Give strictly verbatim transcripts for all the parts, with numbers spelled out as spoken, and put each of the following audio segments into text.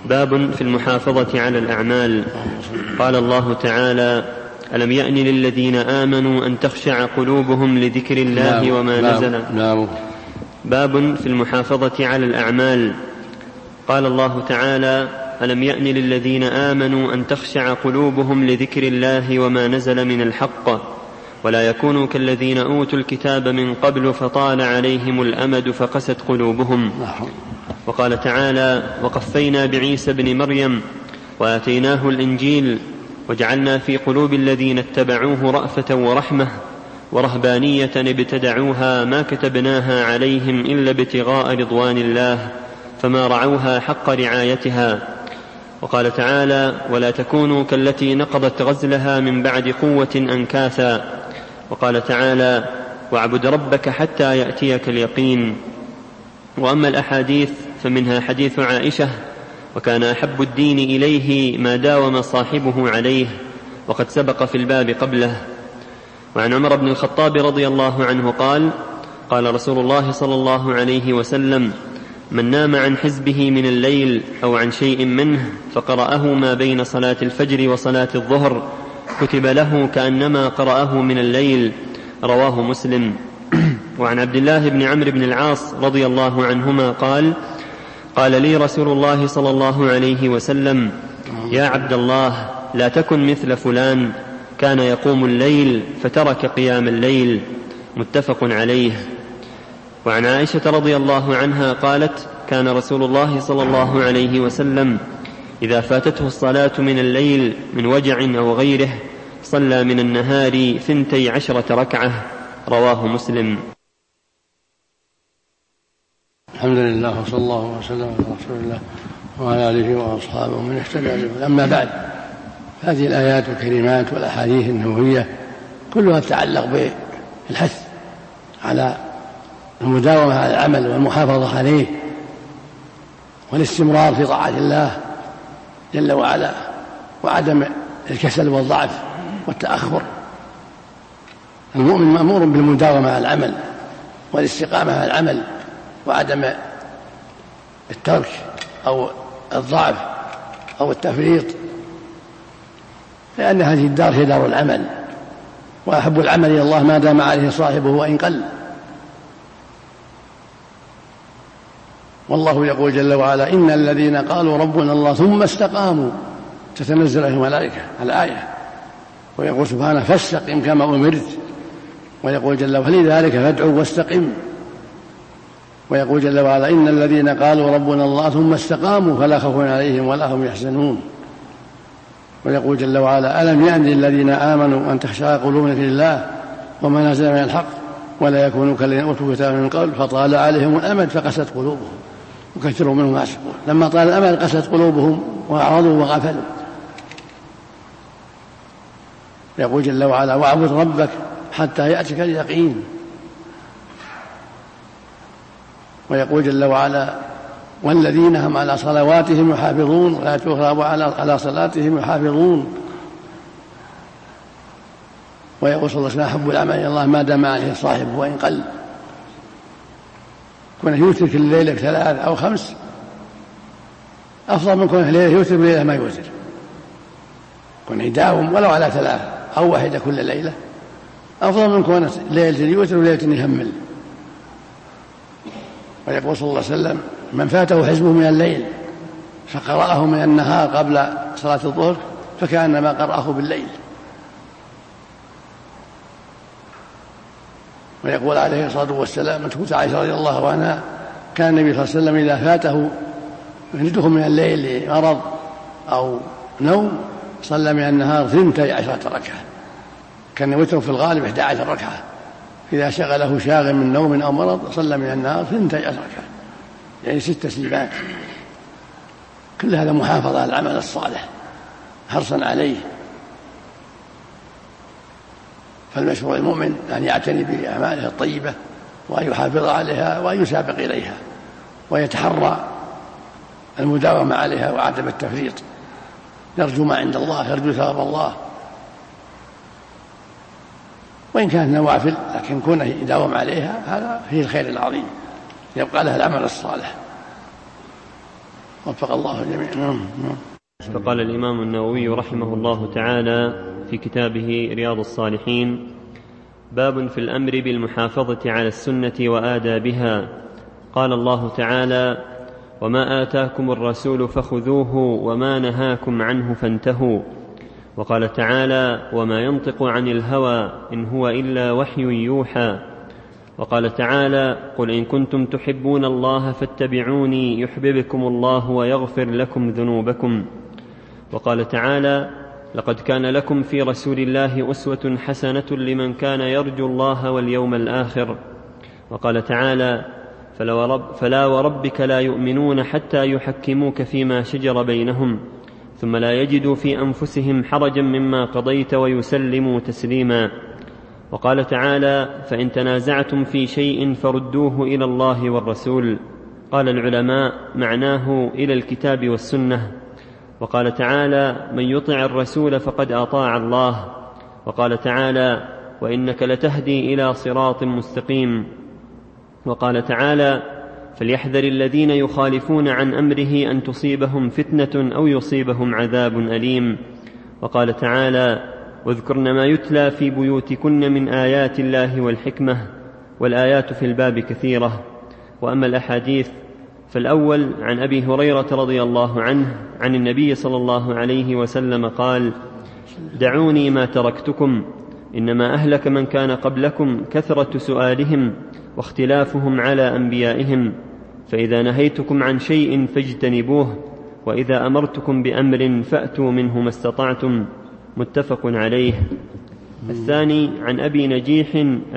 باب في المحافظة على الأعمال. قال الله تعالى: ألم يأن للذين آمنوا أن تخشع قلوبهم لذكر الله وما نزل. باب في المحافظة على الأعمال. قال الله تعالى: ألم يأن للذين آمنوا أن تخشع قلوبهم لذكر الله وما نزل من الحق ولا يكونوا كالذين أوتوا الكتاب من قبل فطال عليهم الأمد فقست قلوبهم. وقال تعالى: وقفينا بعيسى ابن مريم وآتيناه الإنجيل وجعلنا في قلوب الذين اتبعوه رأفة ورحمة ورهبانية ابتدعوها ما كتبناها عليهم إلا ابتغاء رضوان الله فما رعوها حق رعايتها. وقال تعالى: ولا تكونوا كالتي نقضت غزلها من بعد قوة أنكاثا. وقال تعالى: واعبد ربك حتى يأتيك اليقين. وأما الأحاديث فمنها حديث عائشة: وكان أحب الدين إليه ما داوم صاحبه عليه، وقد سبق في الباب قبله. وعن عمر بن الخطاب رضي الله عنه قال: قال رسول الله صلى الله عليه وسلم: من نام عن حزبه من الليل أو عن شيء منه فقرأه ما بين صلاة الفجر وصلاة الظهر كتب له كأنما قرأه من الليل. رواه مسلم. وعن عبد الله بن عمرو بن العاص رضي الله عنهما قال: قال لي رسول الله صلى الله عليه وسلم: يا عبد الله، لا تكن مثل فلان كان يقوم الليل فترك قيام الليل. متفق عليه. وعن عائشة رضي الله عنها قالت: كان رسول الله صلى الله عليه وسلم إذا فاتته الصلاة من الليل من وجع أو غيره صلى من النهار ثنتي عشرة ركعة. رواه مسلم. الحمد لله وصلى الله وسلم على رسول الله وعلى آله وأصحابه من اهتدى به. أما بعد، هذه الآيات الكريمات والأحاديث النبوية كلها تتعلق بالحث على المداومة على العمل والمحافظة عليه والاستمرار في طاعة الله جل وعلا، وعدم الكسل والضعف والتأخر. المؤمن مأمور بالمداومة على العمل والاستقامة على العمل وعدم الترك أو الضعف أو التفريط، لأن هذه الدار هي دار العمل، وأحب العمل إلى الله ما دام عليه صاحبه وإن قل. والله يقول جل وعلا: إن الذين قالوا ربنا الله ثم استقاموا تتنزل عليهم الملائكة. الآية. ويقول سبحانه: فاستقم كما أمرت. ويقول جل وعلا: لذلك فادعوا واستقم. ويقول جل وعلا: إن الذين قالوا ربنا الله ثم استقاموا فلا خوف عليهم ولا هم يحزنون. ويقول جل وعلا: ألم يأن للذين آمنوا أن تخشع قلوبهم لذكر الله وما نزل من الحق ولا يكونوا كالذين أوتوا الكتاب من قبل فطال عليهم الأمد فقست قلوبهم وكثر منهم فاسقون. لما طال الأمد قست قلوبهم وأعرضوا وغفلوا. يقول جل وعلا: واعبد ربك حتى يأتيك اليقين. ويقول جل وعلا: والذين هم على صلواتهم يحافظون ولا تغرب على صلاتهم يحافظون. ويقول صلى الله عليه وسلم: أحب العمل إلى الله ما دام عليه صاحبه وإن قل. كونه يوتر الليلة ثلاث أو خمس أفضل من كونه ليلة يوتر وليلة ما يوتر. كونه يداوم ولو على ثلاث أو واحدة كل ليلة أفضل من كونه ليلة يوتر وليلة يهمل. ويقول صلى الله عليه وسلم: من فاته حزبه من الليل فقرأه من النهار قبل صلاة الظهر فكأنما قرأه بالليل. ويقول عليه الصلاة والسلام: من تقول عائشة رضي الله عنها: كان النبي صلى الله عليه وسلم إذا فاته يفلته من الليل مرض أو نوم صلى من النهار ثنتي عشرة ركعة. كان يوتر في الغالب إحدى عشر ركعة. إذا شغله شاغل من نوم أو مرض صلى من النهار ثنتي عشرة ركعة، يعني ست سيبات. كل هذا محافظة على العمل الصالح حرصا عليه. فالمشروع المؤمن أن يعتني بأعماله الطيبة وأن يحافظ عليها وأن يسابق إليها ويتحرى المداومة عليها وعدم التفريط. يرجو ما عند الله، يرجو ثواب الله، وإن كانت نوافل لكن كونه يداوم عليها هذا فيه الخير العظيم، يبقى لها العمل الصالح. وفق الله جميعا. فقال الإمام النووي رحمه الله تعالى في كتابه رياض الصالحين: باب في الأمر بالمحافظة على السنة وآدابها. قال الله تعالى: وما آتاكم الرسول فخذوه وما نهاكم عنه فانتهوا. وقال تعالى: وما ينطق عن الهوى إن هو إلا وحي يوحى. وقال تعالى: قل إن كنتم تحبون الله فاتبعوني يحببكم الله ويغفر لكم ذنوبكم. وقال تعالى: لقد كان لكم في رسول الله أسوة حسنة لمن كان يرجو الله واليوم الآخر. وقال تعالى: فلا وربك لا يؤمنون حتى يحكموك فيما شجر بينهم ثم لا يجدوا في أنفسهم حرجا مما قضيت ويسلموا تسليما. وقال تعالى: فإن تنازعتم في شيء فردوه إلى الله والرسول. قال العلماء: معناه إلى الكتاب والسنة. وقال تعالى: من يطع الرسول فقد أطاع الله. وقال تعالى: وإنك لتهدي إلى صراط مستقيم. وقال تعالى: فليحذر الذين يخالفون عن أمره أن تصيبهم فتنة أو يصيبهم عذاب أليم. وقال تعالى: واذكرن ما يتلى في بيوتكن من آيات الله والحكمة. والآيات في الباب كثيرة. وأما الأحاديث فالأول عن أبي هريرة رضي الله عنه عن النبي صلى الله عليه وسلم قال: دعوني ما تركتكم، إنما أهلك من كان قبلكم كثرة سؤالهم واختلافهم على أنبيائهم، فإذا نهيتكم عن شيء فاجتنبوه، وإذا أمرتكم بأمر فأتوا منه ما استطعتم. متفق عليه. الثاني عن أبي نجيح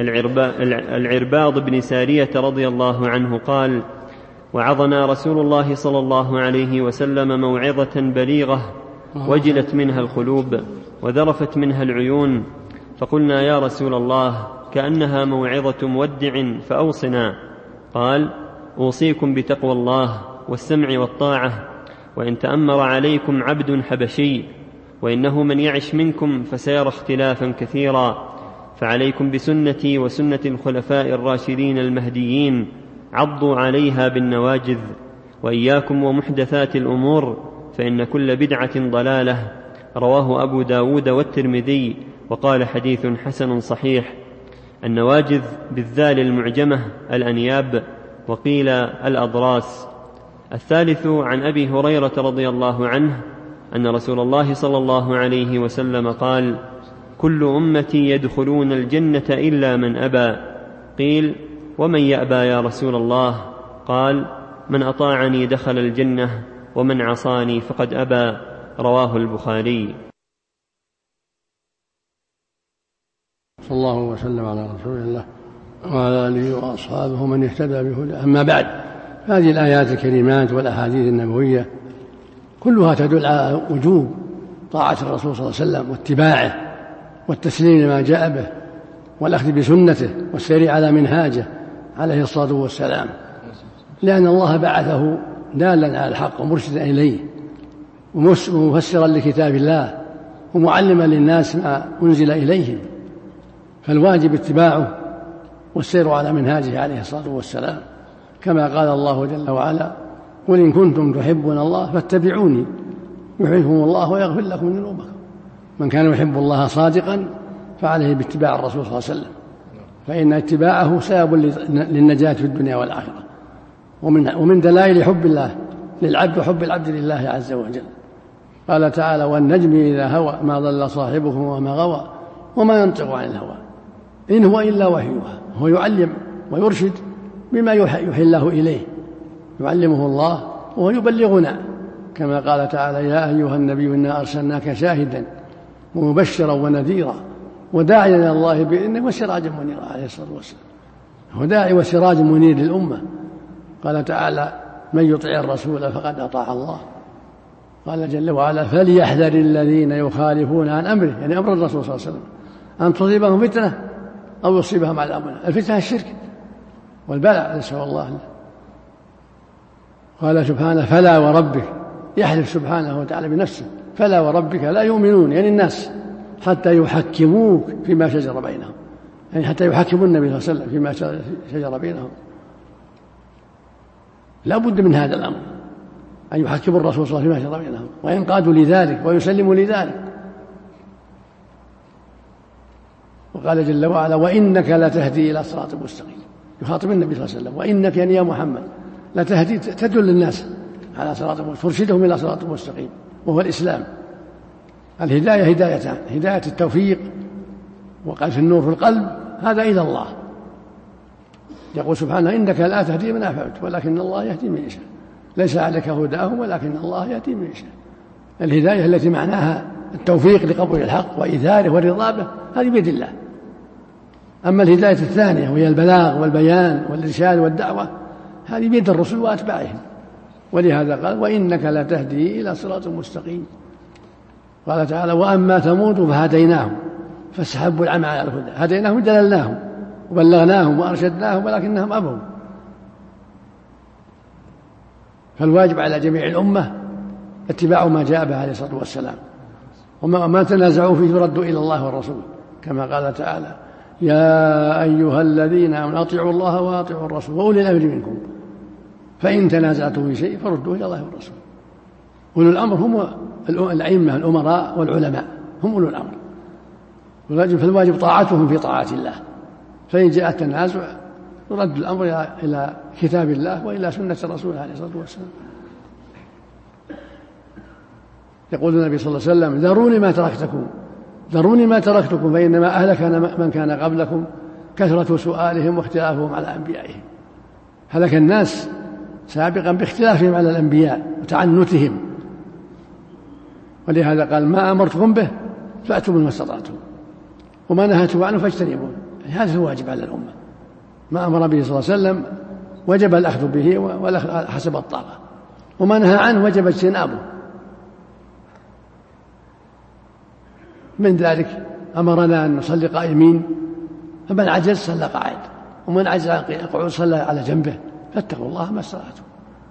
العرباض بن سارية رضي الله عنه قال: وعظنا رسول الله صلى الله عليه وسلم موعظة بليغة وجلت منها القلوب وذرفت منها العيون، فقلنا: يا رسول الله، كأنها موعظة مودع فأوصنا. قال: أوصيكم بتقوى الله والسمع والطاعة، وإن تأمر عليكم عبد حبشي، وإنه من يعش منكم فسيرى اختلافا كثيرا، فعليكم بسنتي وسنة الخلفاء الراشدين المهديين، عضوا عليها بالنواجذ، وإياكم ومحدثات الأمور، فإن كل بدعة ضلالة. رواه أبو داود والترمذي وقال: حديث حسن صحيح. النواجذ بالذال المعجمة الأنياب، وقيل الأضراس. الثالث عن أبي هريرة رضي الله عنه أن رسول الله صلى الله عليه وسلم قال: كل أمتي يدخلون الجنة إلا من أبى. قيل: ومن يأبى يا رسول الله؟ قال: من أطاعني دخل الجنة، ومن عصاني فقد أبى. رواه البخاري. صلى الله وسلم على رسول الله وعلى آله وأصحابه من اهتدى بهداه. أما بعد، هذه الآيات الكريمات والأحاديث النبوية كلها تدل على وجوب طاعة الرسول صلى الله عليه وسلم واتباعه والتسليم لما جاء به والأخذ بسنته والسير على منهاجه عليه الصلاة والسلام، لأن الله بعثه دالا على الحق ومرشدا إليه ومفسرا لكتاب الله ومعلما للناس ما أنزل إليهم، فالواجب اتباعه والسير على منهاجه عليه الصلاة والسلام، كما قال الله جل وعلا: قل إن كنتم تحبون الله فاتبعوني يحببكم الله ويغفر لكم ذنوبكم. من كان يحب الله صادقا فعليه باتباع الرسول صلى الله عليه وسلم، فإن اتباعه سبب للنجاة في الدنيا والآخرة. ومن, ومن دلائل حب الله للعبد وحب العبد لله عز وجل قال تعالى: والنجم إذا هوى ما ضل صاحبكم وما غوى وما ينطق عن الهوى إن هو إلا وحي يوحى. هو يعلم ويرشد بما يوحي الله إليه، يعلمه الله وهو يبلغنا، كما قال تعالى: يا أيها النبي إنا أرسلناك شاهدا ومبشرا ونذيرا وداعيا إلى الله بإذنه وسراجا منيرا. عليه الصلاة والسلام هو داعي وسراج منير للأمة. قال تعالى: من يطع الرسول فقد أطاع الله. قال جل وعلا: فليحذر الذين يخالفون عن أمره، يعني أمر الرسول صلى الله عليه وسلم، أن تصيبهم فتنة أو يصيبهم عذاب أليم. الفتنة الشرك والبلاء، نسأل الله. قال سبحانه: فلا وربك، يحلف سبحانه وتعالى بنفسه: فلا وربك لا يؤمنون، يعني الناس، حتى يحكموك فيما شجر بينهم، يعني حتى يحكموا النبي صلى الله عليه وسلم فيما شجر بينهم. لا بد من هذا الأمر، أن يحكموا الرسول صلى الله عليه وسلم فيما شرع بينهم وينقادوا لذلك ويسلموا لذلك. وقال جل وعلا وإنك لتهدي إلى صراط مستقيم، يخاطب النبي صلى الله عليه وسلم وإنك يعني يا محمد لتهدي تدل الناس على صراط مستقيم، ترشدهم إلى صراط مستقيم وهو الإسلام. الهداية هدايتان، هداية التوفيق وقذف النور في القلب، هذا إلى الله. يقول سبحانه إنك لا تهدي من أحببت ولكن الله يهدي من يشاء، ليس عليك هداهم ولكن الله يهدي من يشاء. الهداية التي معناها التوفيق لقبول الحق وإيثاره والرضا به هذه بيد الله. أما الهداية الثانية وهي البلاغ والبيان والإرشاد والدعوة هذه بيد الرسل وأتباعهم. ولهذا قال وإنك لا تهدي إلى صراط مستقيم. قال تعالى وأما ثمود فهديناهم فاستحبوا العمى على الهدى، هديناهم دللناهم وبلغناهم وأرشدناهم ولكنهم أبوا. فالواجب على جميع الأمة اتباع ما جاء به عليه الصلاة والسلام، وما تنازعوا فيه يردوا إلى الله والرسول، كما قال تعالى يا أيها الذين آمنوا أطيعوا الله وأطيعوا الرسول وأولي الأمر منكم فإن تنازعتم في شيء فردوه إلى الله والرسول. أولو الأمر هم الأئمة الأمراء والعلماء، هم أولو الأمر، فالواجب طاعتهم في طاعة الله. فإن جاء التنازع يرد الأمر إلى كتاب الله وإلى سنة الرسول عليه الصلاة والسلام. يقول النبي صلى الله عليه وسلم ذروني ما تركتكم ذروني ما تركتكم فإنما أهلك من كان قبلكم كثرة سؤالهم واختلافهم على أنبيائهم. هلك الناس سابقا باختلافهم على الأنبياء وتعنتهم، ولهذا قال ما أمرتكم به فأتوا منه ما استطعتم وما نهيتكم عنه فاجتنبوه. هذا الواجب على الأمة، ما أمر به صلى الله عليه وسلم وجب الأخذ به حسب الطاقة، وما نهى عنه وجب اجتنابه. من ذلك أمرنا أن نصلي قائمين، فمن عجز صلى قاعد، ومن عجز عن القعود صلى على جنبه، فاتقوا الله ما استطعتم.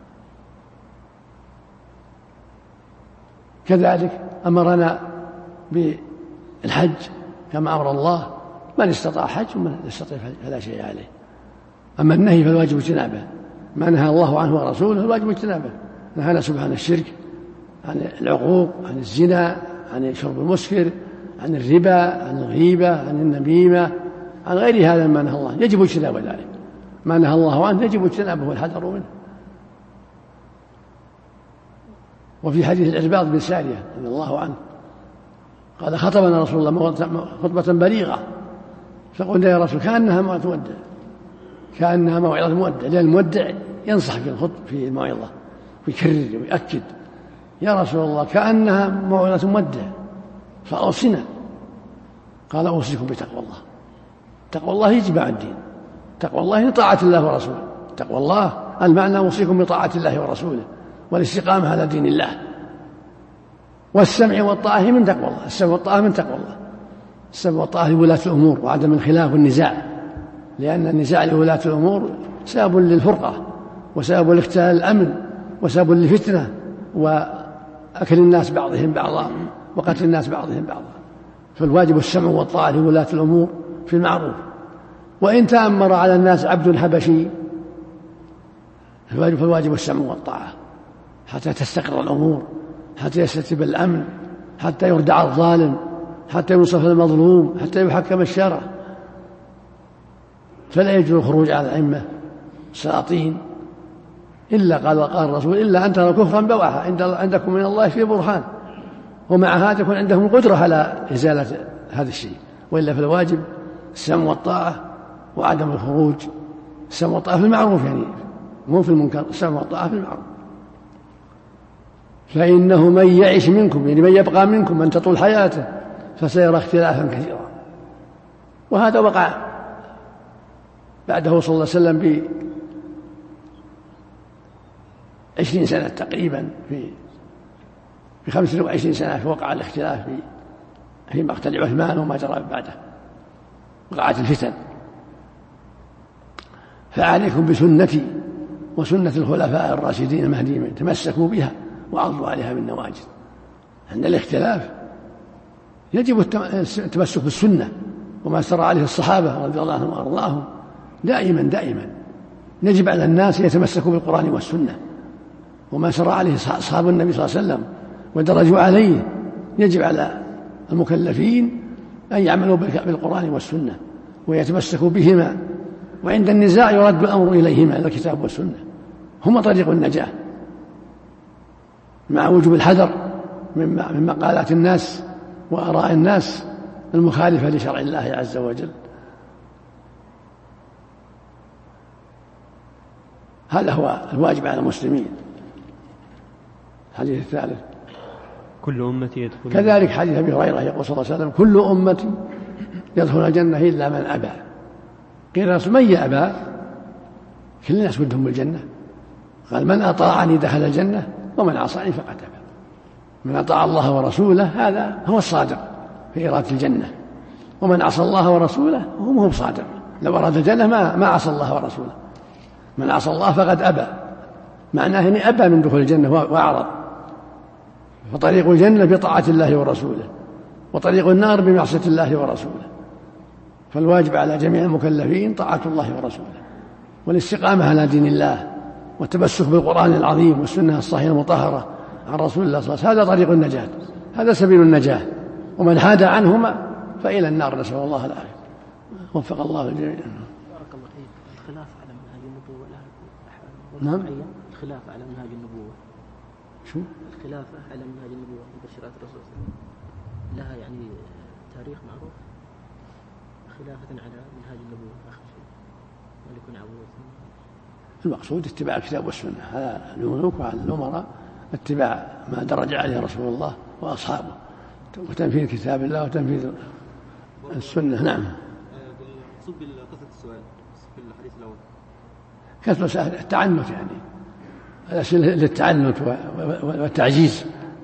كذلك أمرنا بالحج كما أمر الله، من استطاع حج ومن يستطيع فلا شيء عليه. أما النهي فالواجب اجتنابه، ما نهى الله عنه ورسوله الواجب اجتنابه. نهانا سبحانه الشرك، عن العقوق، عن الزنا، عن شرب المسكر، عن الربا، عن الغيبة، عن النميمة، عن غير هذا ما نهى الله، يجب اجتناب ذلك. ما نهى الله عنه يجب اجتنابه والحذر منه. وفي حديث العرباض بن سارية رضي الله عنه قال خطبنا رسول الله خطبة بليغة، فقلنا يا رسول كأنها موعظة مودع، كأنها موعظة مودع، لأن المودع ينصح في الخطب في الموعظة ويكرر ويؤكد. يا رسول الله كأنها موعظة مودع فأوصنا. قال أوصيكم بتقوى الله. تقوى الله يجمع الدين، تقوى الله طاعة الله ورسوله. تقوى الله المعنى أوصيكم بطاعة الله ورسوله والاستقامة على دين الله، والسمع والطاعة من تقوى الله. السمع والطاعة من تقوى الله، السمع والطاعة لولاة الأمور وعدم الخلاف والنزاع، لأن النزاع لولاة الأمور سبب للفرقة وسبب لاختلال الأمن وسبب للفتنة وأكل الناس بعضهم بعضا وقتل الناس بعضهم بعضا. فالواجب السمع والطاعة لولاة الأمور في المعروف. وإن تأمر على الناس عبد حبشي فالواجب, فالواجب السمع والطاعة حتى تستقر الأمور، حتى يستتب الأمن، حتى يردع الظالم، حتى ينصف المظلوم، حتى يحكم الشرع. فلا يجوز الخروج على الأئمة السلاطين إلا قال وقال الرسول إلا أن تروا كفرا بواحا عندكم من الله في برهان، ومع هذا يكون عندهم القدرة على إزالة هذا الشيء. وإلا فالواجب السمع والطاعة وعدم الخروج. السمع والطاعة في المعروف، يعني مو في المنكر، السمع والطاعة في المعروف. فإنه من يعش منكم، يعني من يبقى منكم من تطول حياته فسيرى اختلافا كثيرا. وهذا وقع بعده صلى الله عليه وسلم بعشرين سنة تقريبا، في في خمسة وعشرين سنة وقع الاختلاف في في مقتل عثمان وما جرى بعده، وقعت الفتن. فعليكم بسنتي وسنة الخلفاء الراشدين المهديين، تمسكوا بها وعضوا عليها بالنواجذ. عند الاختلاف يجب التمسك بالسنة وما سر عليه الصحابة رضي الله عنهم وأرضاهم دائما دائما. يجب على الناس يتمسكوا بالقرآن والسنة وما سر عليه أصحاب النبي صلى الله عليه وسلم ودرجوا عليه. يجب على المكلفين أن يعملوا بالقرآن والسنة ويتمسكوا بهما، وعند النزاع يرد الأمر إليهما إلى الكتاب والسنة، هما طريق النجاة، مع وجوب الحذر من مقالات الناس وآراء الناس المخالفة لشرع الله عز وجل. هذا هو الواجب على المسلمين. الحديث الثالث كل أمتي يدخل، كذلك حديث أبي هريرة يقول صلى الله عليه وسلم كل أمتي يدخل الجنة إلا من أبى. قيل رسول من يأبى؟ كل الناس ودهم الجنة. قال من أطاعني دخل الجنة ومن عصاني فقد أبى. من أطاع الله ورسوله هذا هو الصادق في إرادة الجنة، ومن عصى الله ورسوله هو هو صادق، لو أراد الجنة ما, ما عصى الله ورسوله. من عصى الله فقد أبى، معناه أني أبى من دخول الجنة وأعرض. فطريق الجنة بطاعة الله ورسوله، وطريق النار بمعصية الله ورسوله. فالواجب على جميع المكلفين طاعة الله ورسوله والاستقامة على دين الله والتمسك بالقرآن العظيم والسنة الصحيحة المطهرة عن رسول الله صلى الله عليه وسلم. هذا طريق النجاة، هذا سبيل النجاة. ومن حاد عنهما فإلى النار، نسأل الله العافية. وفق الله الجميع. بارك الله فيك. الخلاف على منهاج النبوة لها نعم. الخلاف على منهاج النبوة شو؟ الخلافة على منهاج النبوة مبشرات الرسول لها يعني تاريخ معروف، خلافة على منهاج النبوة آخر شيء ولكن عبود. المقصود اتباع الكتاب والسنة، هذا الملوك وعلى الأمراء اتباع ما درج عليه رسول الله وأصحابه، وتنفيذ كتاب الله وتنفيذ السنة. نعم. المقصود بكثرة السؤال في الحديث الأول كثرة التعنت، يعني الأسئلة للتعنت والتعجيز.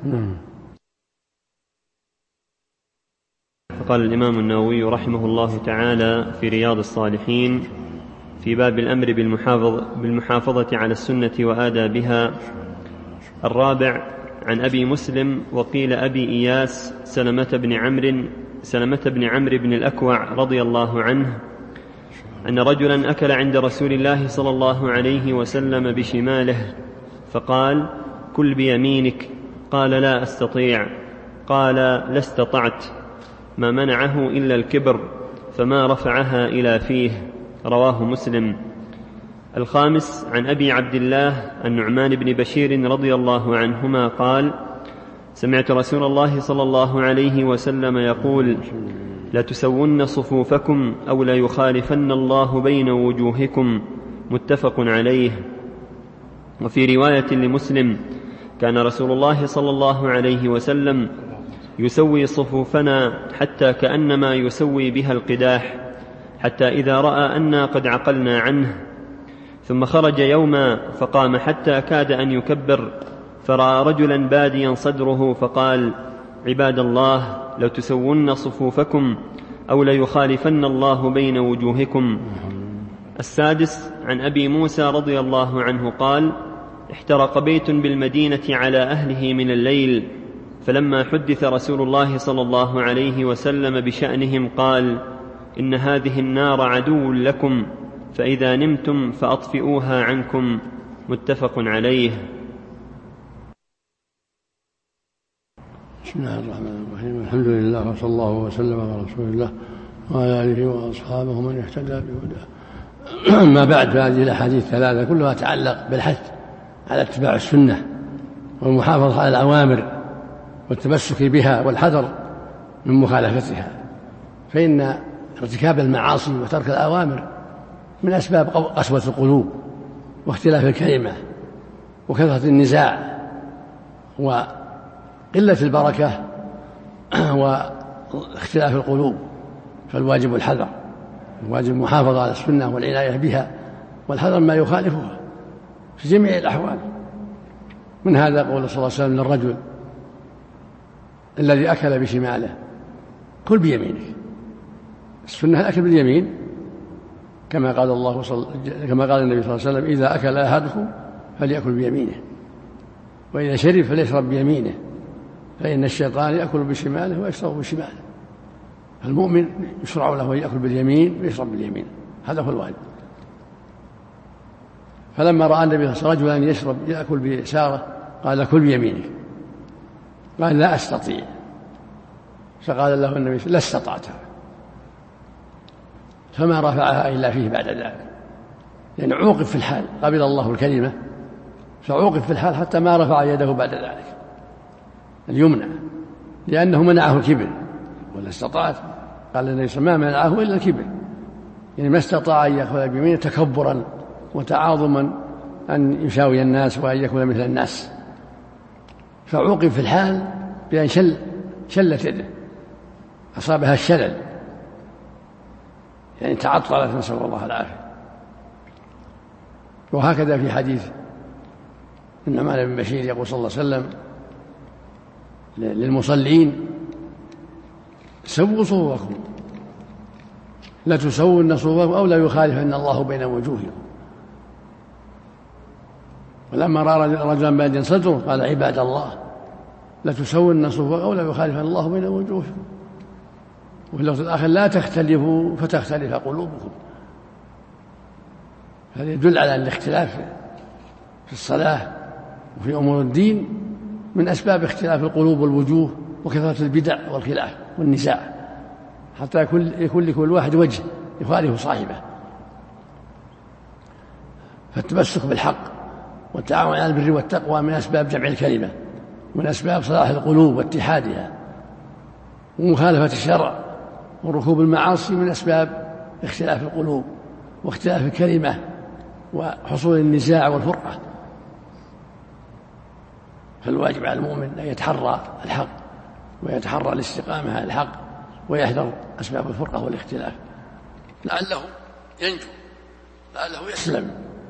فقال الإمام النووي رحمه الله تعالى في رياض الصالحين في باب الأمر بالمحافظة, بالمحافظة على السنة وآدابها: الرابع عن أبي مسلم وقيل أبي إياس سلمة بن عمرو سلمة بن عمرو بن الأكوع رضي الله عنه أن رجلا أكل عند رسول الله صلى الله عليه وسلم بشماله فقال: كل بيمينك. قال: لا أستطيع. قال: لا استطعت. ما منعه إلا الكبر، فما رفعها إلى فيه. رواه مسلم. الخامس عن أبي عبد الله النعمان بن بشير رضي الله عنهما قال: سمعت رسول الله صلى الله عليه وسلم يقول: لا تسون صفوفكم أو لا يخالفن الله بين وجوهكم. متفق عليه. وفي رواية لمسلم: كان رسول الله صلى الله عليه وسلم يسوي صفوفنا حتى كأنما يسوي بها القداح، حتى إذا رأى أنا قد عقلنا عنه. ثم خرج يوما فقام حتى كاد أن يكبر، فرأى رجلا باديا صدره فقال: عباد الله، لو تسون صفوفكم أو ليخالفن الله بين وجوهكم. السادس عن أبي موسى رضي الله عنه قال: احترق بيت بالمدينة على أهله من الليل، فلما حدث رسول الله صلى الله عليه وسلم بشأنهم قال: إن هذه النار عدو لكم، فإذا نمتم فأطفئوها عنكم. متفق عليه. بسم الله الرحمن الرحيم. الحمد لله وصلى الله وسلم على رسول الله وعلى آله وأصحابه من اهتدى بهداه. أما بعد، فهذه الأحاديث الثلاثة كلها تتعلق بالحث على اتباع السنة والمحافظة على الأوامر والتمسك بها والحذر من مخالفتها، فإن ارتكاب المعاصي وترك الأوامر من أسباب قسوة القلوب واختلاف الكلمة وكثرة النزاع وقلة البركة واختلاف القلوب. فالواجب الحذر، الواجب المحافظة على السنة والعناية بها والحذر ما يخالفها في جميع الأحوال. من هذا قول صلى الله عليه وسلم للرجل الذي أكل بشماله: كل بيمينك. السنة الأكل باليمين، كما قال الله صل... كما قال النبي صلى الله عليه وسلم: إذا أكل أحدكم فليأكل بيمينه، وإذا شرب فليشرب بيمينه، فإن الشيطان يأكل بشماله ويشرب بشماله. المؤمن يشرع له أن يأكل باليمين ويشرب باليمين، هذا هو الواجب. فلما رأى النبي صلى الله عليه وسلم رجلا يشرب يأكل بيساره قال كل بيمينك، قال لا أستطيع، فقال له النبي لا استطعتها، فما رفعها إلا فيه بعد ذلك، يعني عوقف في الحال، قبل الله الكلمة فعوقف في الحال حتى ما رفع يده بعد ذلك اليمنى، لأنه منعه الكبر. ولا استطعت، قال النبي صلى الله عليه وسلم ما منعه إلا الكبر، يعني ما استطاع أن يأخذ بيمينه تكبرا وتعاظما أن يساوي الناس وأن يكون مثل الناس، فعوقب في الحال بأن شل شلت يده، أصابها الشلل، يعني تعطلت، نسأل الله العافية. وهكذا في حديث النعمان بن بشير يقول صلى الله عليه وسلم للمصلين سووا صفوفكم، لا تسوون صفوفكم أو لا يخالفن الله بين وجوهكم. ولما رأى رجلا باديا صدره قال عباد الله لا تسوون صفوفكم أو لا يخالفن الله بين وجوهكم. وفي اللفظ الآخر لا تختلفوا فتختلف قلوبكم. هذا يدل على أن الاختلاف في الصلاة وفي أمور الدين من أسباب اختلاف القلوب والوجوه وكثرة البدع والخلاف والنزاع، حتى يكون لكل واحد وجه يخالف صاحبه. فالتمسك بالحق والتعاون على البر والتقوى من أسباب جمع الكلمة، من أسباب صلاح القلوب واتحادها، ومخالفة الشرع وركوب المعاصي من أسباب اختلاف القلوب واختلاف الكلمة وحصول النزاع والفرقة. فالواجب على المؤمن أن يتحرى الحق ويتحرى الاستقامة على الحق ويحذر أسباب الفرقة والاختلاف لعله ينجو، لعله يسلم،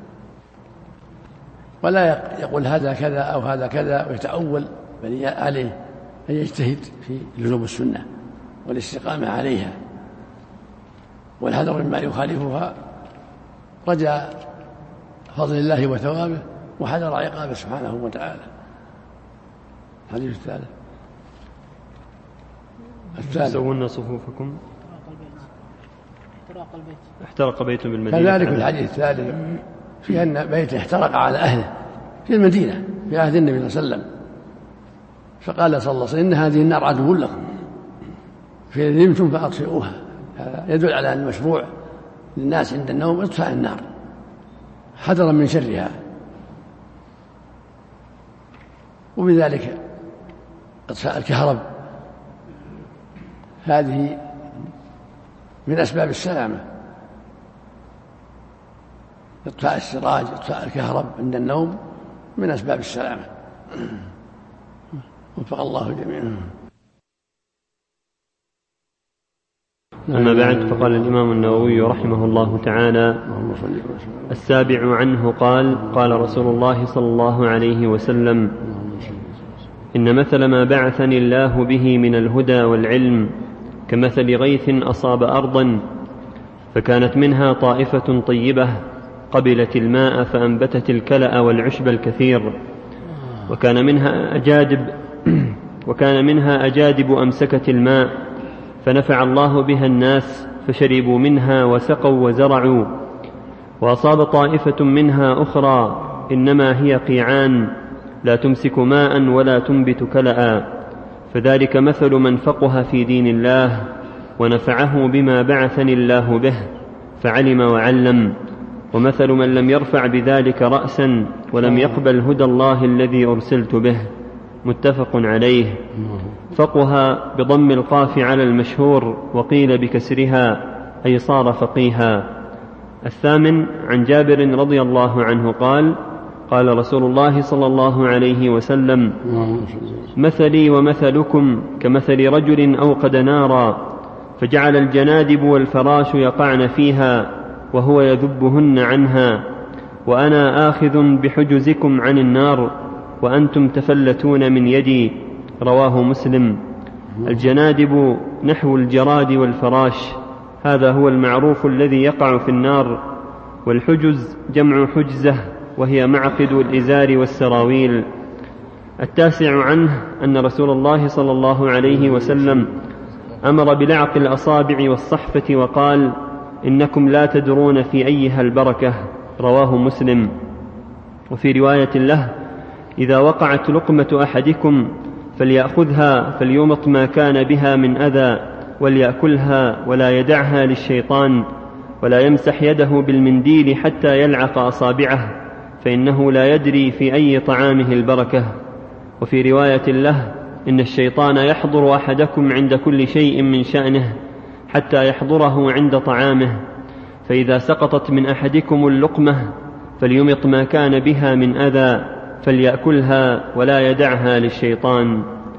ولا يقول هذا كذا أو هذا كذا ويتأول، بل عليه أن يجتهد في لزوم السنة والاستقامة عليها والحذر مما يخالفها، رجاء فضل الله وثوابه وحذر عقابه سبحانه وتعالى. الحديث الثالث تسوون صفوفكم احتراق البيت احترق بيت بالمدينة. كذلك الحديث الثالث في أن بيته احترق على أهله في المدينة في عهد النبي صلى الله عليه وسلم، فقال صلى الله عليه وسلم إن هذه النار عدو لكم فإذا نمتم فأطفئوها. هذا يدل على أن المشروع للناس عند النوم اطفاء النار حذرا من شرها، وبذلك اطفاء الكهرب هذه من أسباب السلامة، اطفاء السراج اطفاء الكهرب عند النوم من أسباب السلامة. وفق الله جميعا. أما بعد، فقال الإمام النووي رحمه الله تعالى: السابع عنه قال: قال رسول الله صلى الله عليه وسلم: إن مثل ما بعثني الله به من الهدى والعلم كمثل غيث أصاب أرضا فكانت منها طائفة طيبة قبلت الماء فأنبتت الكلأ والعشب الكثير، وكان منها أجادب وكان منها أجادب أمسكت الماء فنفع الله بها الناس فشربوا منها وسقوا وزرعوا. وأصاب طائفة منها أخرى إنما هي قيعان لا تمسك ماء ولا تنبت كلأ، فذلك مثل من فقه في دين الله ونفعه بما بعثني الله به فعلم وعلم، ومثل من لم يرفع بذلك رأسا ولم يقبل هدى الله الذي أرسلت به. متفق عليه. فقه بضم القاف على المشهور، وقيل بكسرها أي صار فقيها. الثامن عن جابر رضي الله عنه قال: قال رسول الله صلى الله عليه وسلم: مثلي ومثلكم كمثل رجل أوقد نارا فجعل الجنادب والفراش يقعن فيها وهو يذبهن عنها، وأنا آخذ بحجزكم عن النار وأنتم تفلتون من يدي. رواه مسلم. الجنادب نحو الجراد والفراش، هذا هو المعروف الذي يقع في النار، والحجز جمع حجزة وهي معقد الإزار والسراويل. التاسع عنه أن رسول الله صلى الله عليه وسلم أمر بلعق الأصابع والصحفة وقال: إنكم لا تدرون في أيها البركة. رواه مسلم. وفي رواية له: إذا وقعت لقمة أحدكم فليأخذها فليمط ما كان بها من أذى وليأكلها ولا يدعها للشيطان، ولا يمسح يده بالمنديل حتى يلعق أصابعه، فإنه لا يدري في أي طعامه البركة. وفي رواية له: إن الشيطان يحضر أحدكم عند كل شيء من شأنه حتى يحضره عند طعامه، فإذا سقطت من أحدكم اللقمة فليمط ما كان بها من أذى فليأكلها ولا يدعها للشيطان.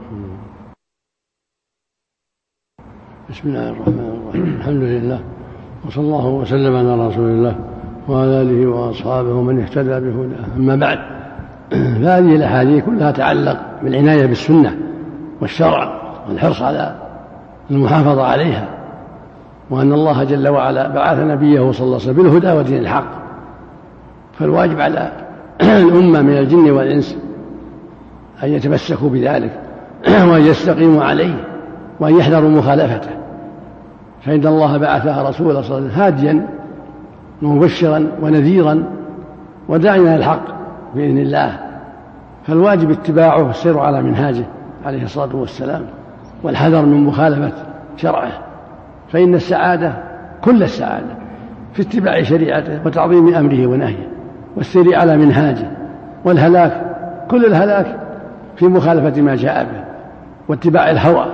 بسم الله الرحمن الرحيم. الحمد لله، وصلى الله وسلم على رسول الله وعلى آله وأصحابه ومن اهتدى بهداه. أما بعد، فهذه الأحاديث كلها تعلق بالعناية بالسنة والشرع والحرص على المحافظة عليها، وأن الله جل وعلا بعث نبيه صلى الله عليه وسلم بالهدى ودين الحق، فالواجب على الأمة من الجن والإنس أن يتمسكوا بذلك وأن يستقيموا عليه وأن يحذروا مخالفته، فإن الله بعثها رسولا صلى الله عليه وسلم هاديا ومبشرا ونذيرا وداعيا إلى الحق بإذن الله، فالواجب اتباعه والسير على منهاجه عليه الصلاة والسلام، والحذر من مخالفة شرعه، فإن السعادة كل السعادة في اتباع شريعته وتعظيم أمره ونهيه والسير على منهاجه، والهلاك كل الهلاك في مخالفة ما جاء به واتباع الهوى.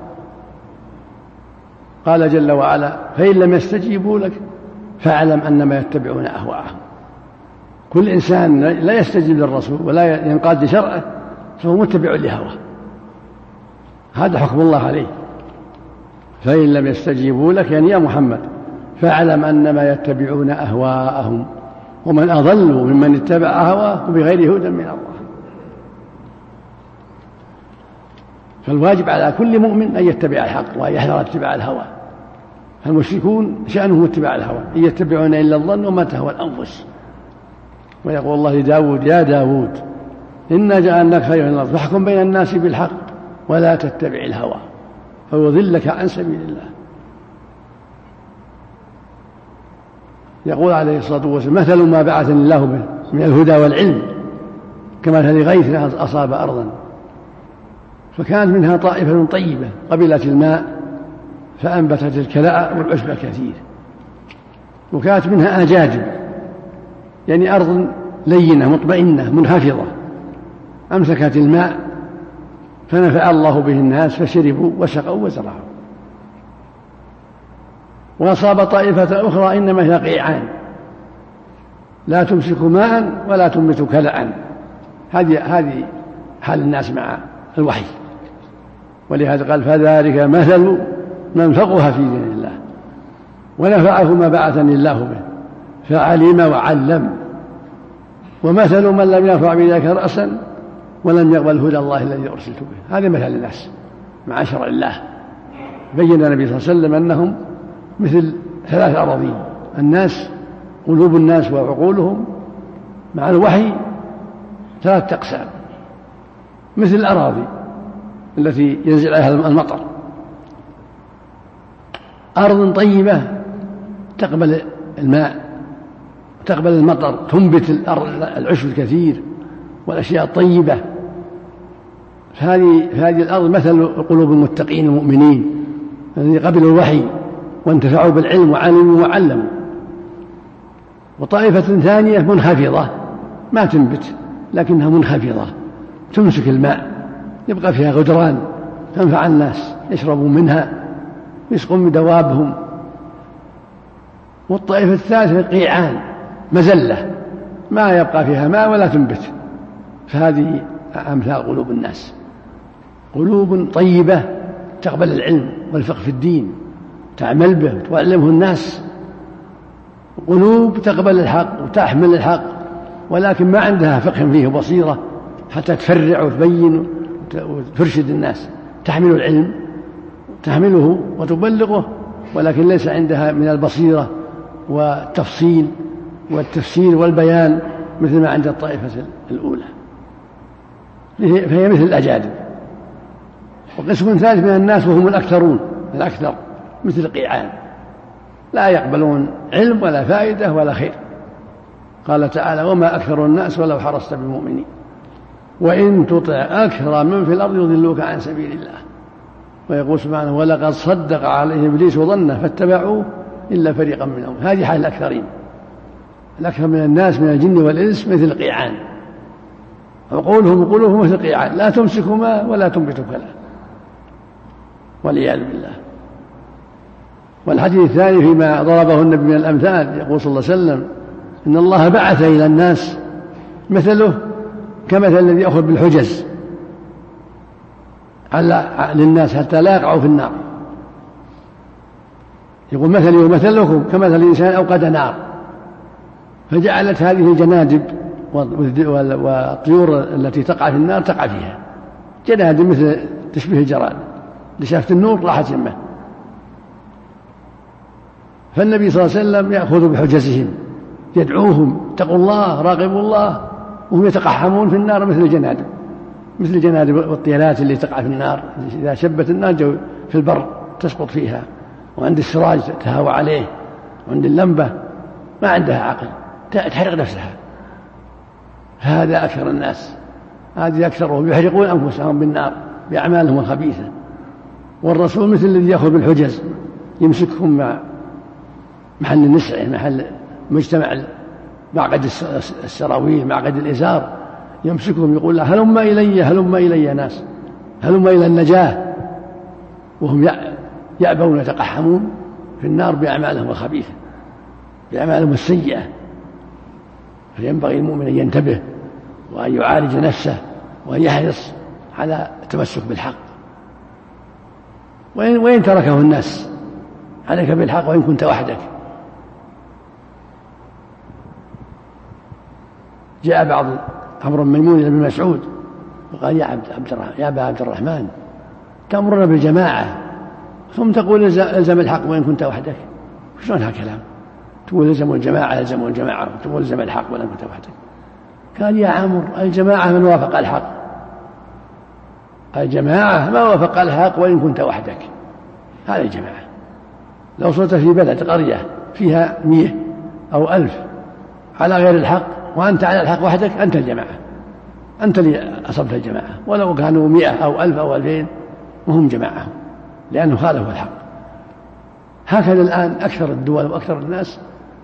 قال جل وعلا: فإن لم يستجيبوا لك فاعلم أنما يتبعون أهواءهم. كل إنسان لا يستجيب للرسول ولا ينقاد لشرعه فهو متبع لهواه، هذا حكم الله عليه. فإن لم يستجيبوا لك يعني يا محمد فاعلم أنما يتبعون أهواءهم، ومن أضل ممن اتبع هواه بغير هدى من الله. فالواجب على كل مؤمن أن يتبع الحق وأن يحذر اتباع الهوى. المشركون شأنهم اتباع الهوى، إن يتبعون إلا الظن وما تهوى الأنفس. ويقول الله لداود: يا داود إنا جعلناك خيرا من الأرض فاحكم بين الناس بالحق ولا تتبع الهوى فيضلك عن سبيل الله. يقول عليه الصلاة والسلام: مثل ما بعثني الله به من الهدى والعلم كمثل غيث أصاب أرضا فكانت منها طائفة طيبة قبلت الماء فأنبتت الكلاء والعشب كثير، وكانت منها أجاجب يعني أرض لينة مطمئنة منخفضة أمسكت الماء فنفع الله به الناس فشربوا وسقوا وزرعوا. وأصاب طائفة أخرى إنما هي قيعان لا تمسك ماء ولا تنبت كلأ. هذه هذه حال الناس مع الوحي، ولهذا قال: فذلك مثل من فقه في دين الله ونفعه ما بعثني الله به فعلم وعلم، ومثل من لم يرفع بذلك رأسا ولم يقبل هدى الله الذي أرسلت به. هذا مثل الناس مع شرع الله. بين النبي صلى الله عليه وسلم أنهم مثل ثلاث أراضين: الناس قلوب الناس وعقولهم مع الوحي ثلاث أقسام، مثل الأراضي التي ينزل عليها المطر، أرض طيبة تقبل الماء تقبل المطر تنبت الأرض العشب الكثير والأشياء الطيبة. فهذه هذه الأرض مثل قلوب المتقين المؤمنين الذين قبلوا الوحي وانتفعوا بالعلم وعلموا وعلموا. وطائفة ثانية منخفضة ما تنبت لكنها منخفضة تمسك الماء يبقى فيها غدران تنفع الناس يشربوا منها ويسقون بدوابهم. والطائفة الثالثة قيعان مزلة ما يبقى فيها ماء ولا تنبت. فهذه أمثال قلوب الناس: قلوب طيبة تقبل العلم والفقه في الدين تعمل به وتعلمه الناس، قلوب تقبل الحق وتحمل الحق ولكن ما عندها فقه فيه بصيرة حتى تفرع وتبين وترشد الناس، تحمل العلم تحمله وتبلغه ولكن ليس عندها من البصيرة والتفصيل والتفسير والبيان مثل ما عند الطائفة الأولى، فهي مثل الأجادب. وقسم ثالث من الناس وهم الأكثرون الأكثر مثل القيعان لا يقبلون علم ولا فائدة ولا خير، قال تعالى وما أكثر الناس ولو حرصت بمؤمنين وإن تطع أكثر من في الأرض يضلوك عن سبيل الله. ويقول سبحانه ولقد صدق عليه إبليس ظنه فاتبعوه إلا فريقا منهم. هذه حال الأكثرين. الأكثر من الناس من الجن والإنس مثل القيعان، عقولهم وقلوبهم مثل القيعان لا تمسك ماء ولا تنبت كلا والعياذ بالله. والحديث الثاني فيما ضربه النبي من الأمثال يقول صلى الله عليه وسلم إن الله بعث إلى الناس مثله كمثل الذي يأخذ بالحجز للناس حتى لا يقعوا في النار. يقول مثلي ومثلكم كمثل الإنسان أوقد نار فجعلت هذه الجنادب والطيور التي تقع في النار تقع فيها، جنادب مثل تشبه الجراد لشافت النور راحت يمه. فالنبي صلى الله عليه وسلم يأخذ بحجزهم يدعوهم اتقوا الله راقبوا الله وهم يتقحمون في النار مثل الجنادب مثل الجنادب والطيالات اللي تقع في النار إذا شبت النار جو في البر تسقط فيها، وعند السراج تهوى عليه، وعند اللمبة ما عندها عقل تحرق نفسها. هذا أكثر الناس، هذه أكثرهم يحرقون أنفسهم بالنار بأعمالهم الخبيثة. والرسول مثل الذي يأخذ بالحجز يمسكهم مع محل النسع محل مجتمع معقد السراويل معقد الإزار يمسكهم يقول له هلم إلي هلم إلي يا ناس هلم إلى النجاة، وهم يأبون يتقحمون في النار بأعمالهم الخبيثة بأعمالهم السيئة. فينبغي المؤمن أن ينتبه وأن يعالج نفسه وأن يحرص على التمسك بالحق وإن, وإن تركه الناس عليك بالحق وإن كنت وحدك. جاء بعض عمرو ميمون إلى ابن مسعود وقال يا عبد يا أبا عبد الرحمن تأمرنا بالجماعة ثم تقول الزم الحق وإن كنت وحدك، شلون هالكلام؟ تقول الزموا الجماعة الزموا الجماعة تقول الزم الحق وإن كنت وحدك. قال يا عمرو الجماعة من وافق الحق، الجماعة ما وافق الحق وإن كنت وحدك، هذه الجماعة. لو صرت في بلد قرية فيها مية أو ألف على غير الحق وأنت على الحق وحدك أنت الجماعة، أنت اللي أصبت الجماعة، ولو كانوا مئة أو ألف أو ألفين وهم جماعة لأنه خالفوا الحق. هكذا الآن أكثر الدول وأكثر الناس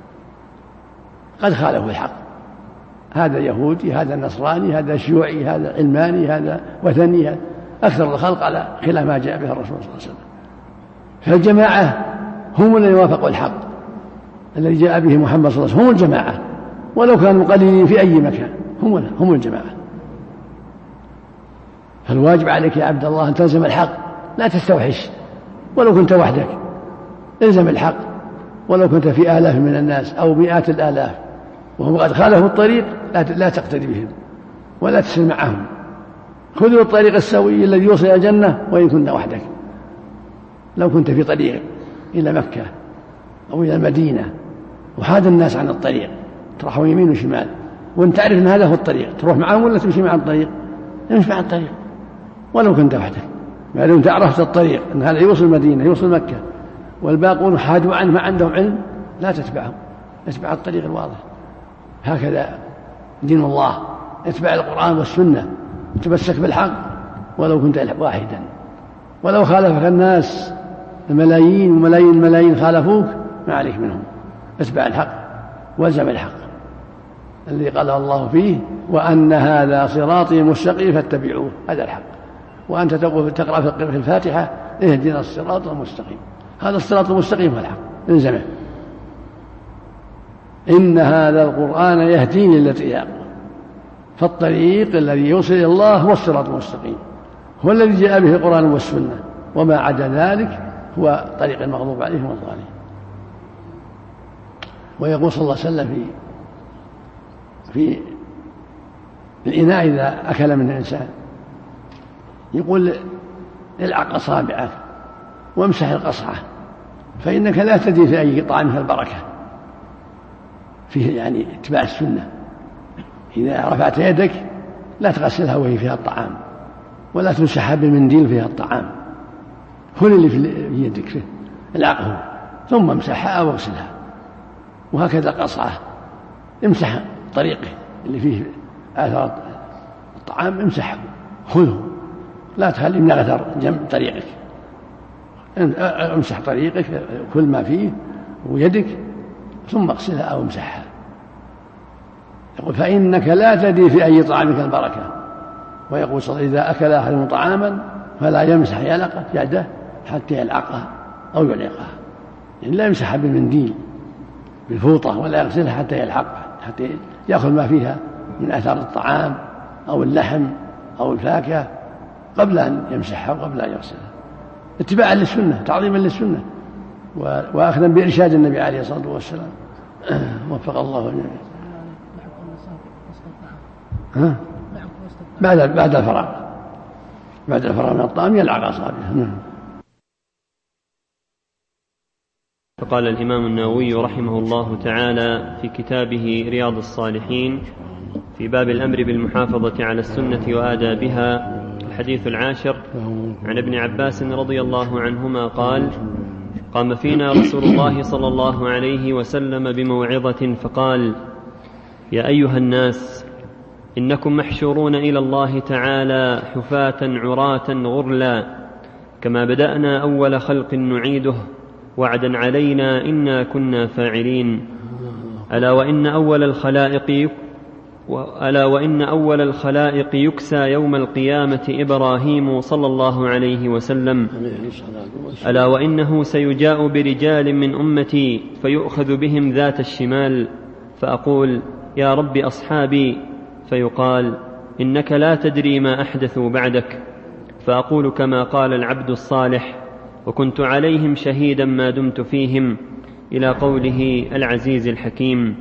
قد خالفوا الحق، هذا يهودي هذا نصراني هذا شيوعي هذا علماني هذا وثني، هذا أكثر الخلق على خلاف ما جاء به الرسول صلى الله عليه وسلم. فالجماعة هم الذين وافقوا الحق الذي جاء به محمد صلى الله عليه وسلم، هم الجماعة ولو كانوا قليلين في أي مكان هم هم الجماعة. فالواجب عليك يا عبد الله أن تلزم الحق لا تستوحش، ولو كنت وحدك الزم الحق ولو كنت في آلاف من الناس أو مئات الآلاف وهم قد خالفوا الطريق لا تقتدي بهم ولا تسل معهم، خذوا الطريق السوي الذي يوصل إلى الجنة وإن كنت وحدك. لو كنت في طريق إلى مكة أو إلى المدينة وحاد الناس عن الطريق تروحوا يمين وشمال وانت تعرف أن هذا هو الطريق، تروح معهم ولا تمشي مع الطريق؟ تمشي مع الطريق ولو كنت وحدك، ما دمت عرفت الطريق أن هذا يوصل المدينة يوصل مكة والباقون حادوا عنه ما عندهم علم لا تتبعهم، اتبع الطريق الواضح. هكذا دين الله، اتبع القرآن والسنة تمسك بالحق ولو كنت واحدا، ولو خالفك الناس الملايين وملايين الملايين خالفوك ما عليك منهم، اتبع الحق والزم الحق الذي قال الله فيه وأن هذا صراطي مستقيم فاتبعوه، هذا الحق. وأنت تقرأ في الفاتحة اهدنا الصراط المستقيم، هذا الصراط المستقيم هو الحق انزمه. إن هذا القرآن يهديني للتي هي أقوم، فالطريق الذي يوصل إلى الله هو الصراط المستقيم، هو الذي جاء به القرآن والسنة، وما عدا ذلك هو طريق المغضوب عليهم والضالين. ويقول صلى الله عليه وسلم في في الإناء إذا أكل منه الإنسان يقول العق أصابعك وامسح القصعة فإنك لا تدري في أي طعامها البركة، فيه يعني اتباع السنة. إذا رفعت يدك لا تغسلها وهي فيها الطعام ولا تمسحها بالمنديل فيها الطعام، كل اللي في يدك فيه العقه ثم امسحها واغسلها. وهكذا القصعة امسح طريقه اللي فيه آثار الطعام امسحه خذه، لا تخلي من أثر جنب طريقك، امسح طريقك كل ما فيه ويدك ثم اغسلها أو امسحها. يقول فإنك لا تدري في أي طعامك البركة. ويقول صلى الله عليه وسلم إذا أكل أحد طعاما فلا يمسح يلقه يده حتى يلعقها أو يلعقها، يعني لا يمسحها بالمنديل بالفوطة ولا يغسلها حتى يلحقها، حتى يأخذ ما فيها من أثار الطعام أو اللحم أو الفاكهة قبل أن يمسحها وقبل أن يغسلها، اتباعا للسنة تعظيما للسنة وأخذا بإرشاد النبي عليه الصلاة والسلام. وفق الله جميعا. ها؟ بعد بعد الفراغ بعد الفراغ من الطعام يلعق أصابعه. فقال الإمام النووي رحمه الله تعالى في كتابه رياض الصالحين في باب الأمر بالمحافظة على السنة وآدابها الحديث العاشر عن ابن عباس رضي الله عنهما قال قام فينا رسول الله صلى الله عليه وسلم بموعظة فقال يا أيها الناس إنكم محشورون إلى الله تعالى حفاة عراة غرلا كما بدأنا أول خلق نعيده وعدا علينا إنا كنا فاعلين. ألا وإن أول الخلائق ألا وإن أول الخلائق يكسى يوم القيامة إبراهيم صلى الله عليه وسلم. ألا وإنه سيجاء برجال من أمتي فيؤخذ بهم ذات الشمال فأقول يا رب أصحابي، فيقال إنك لا تدري ما أحدثوا بعدك، فأقول كما قال العبد الصالح وكنت عليهم شهيدا ما دمت فيهم، إلى قوله العزيز الحكيم.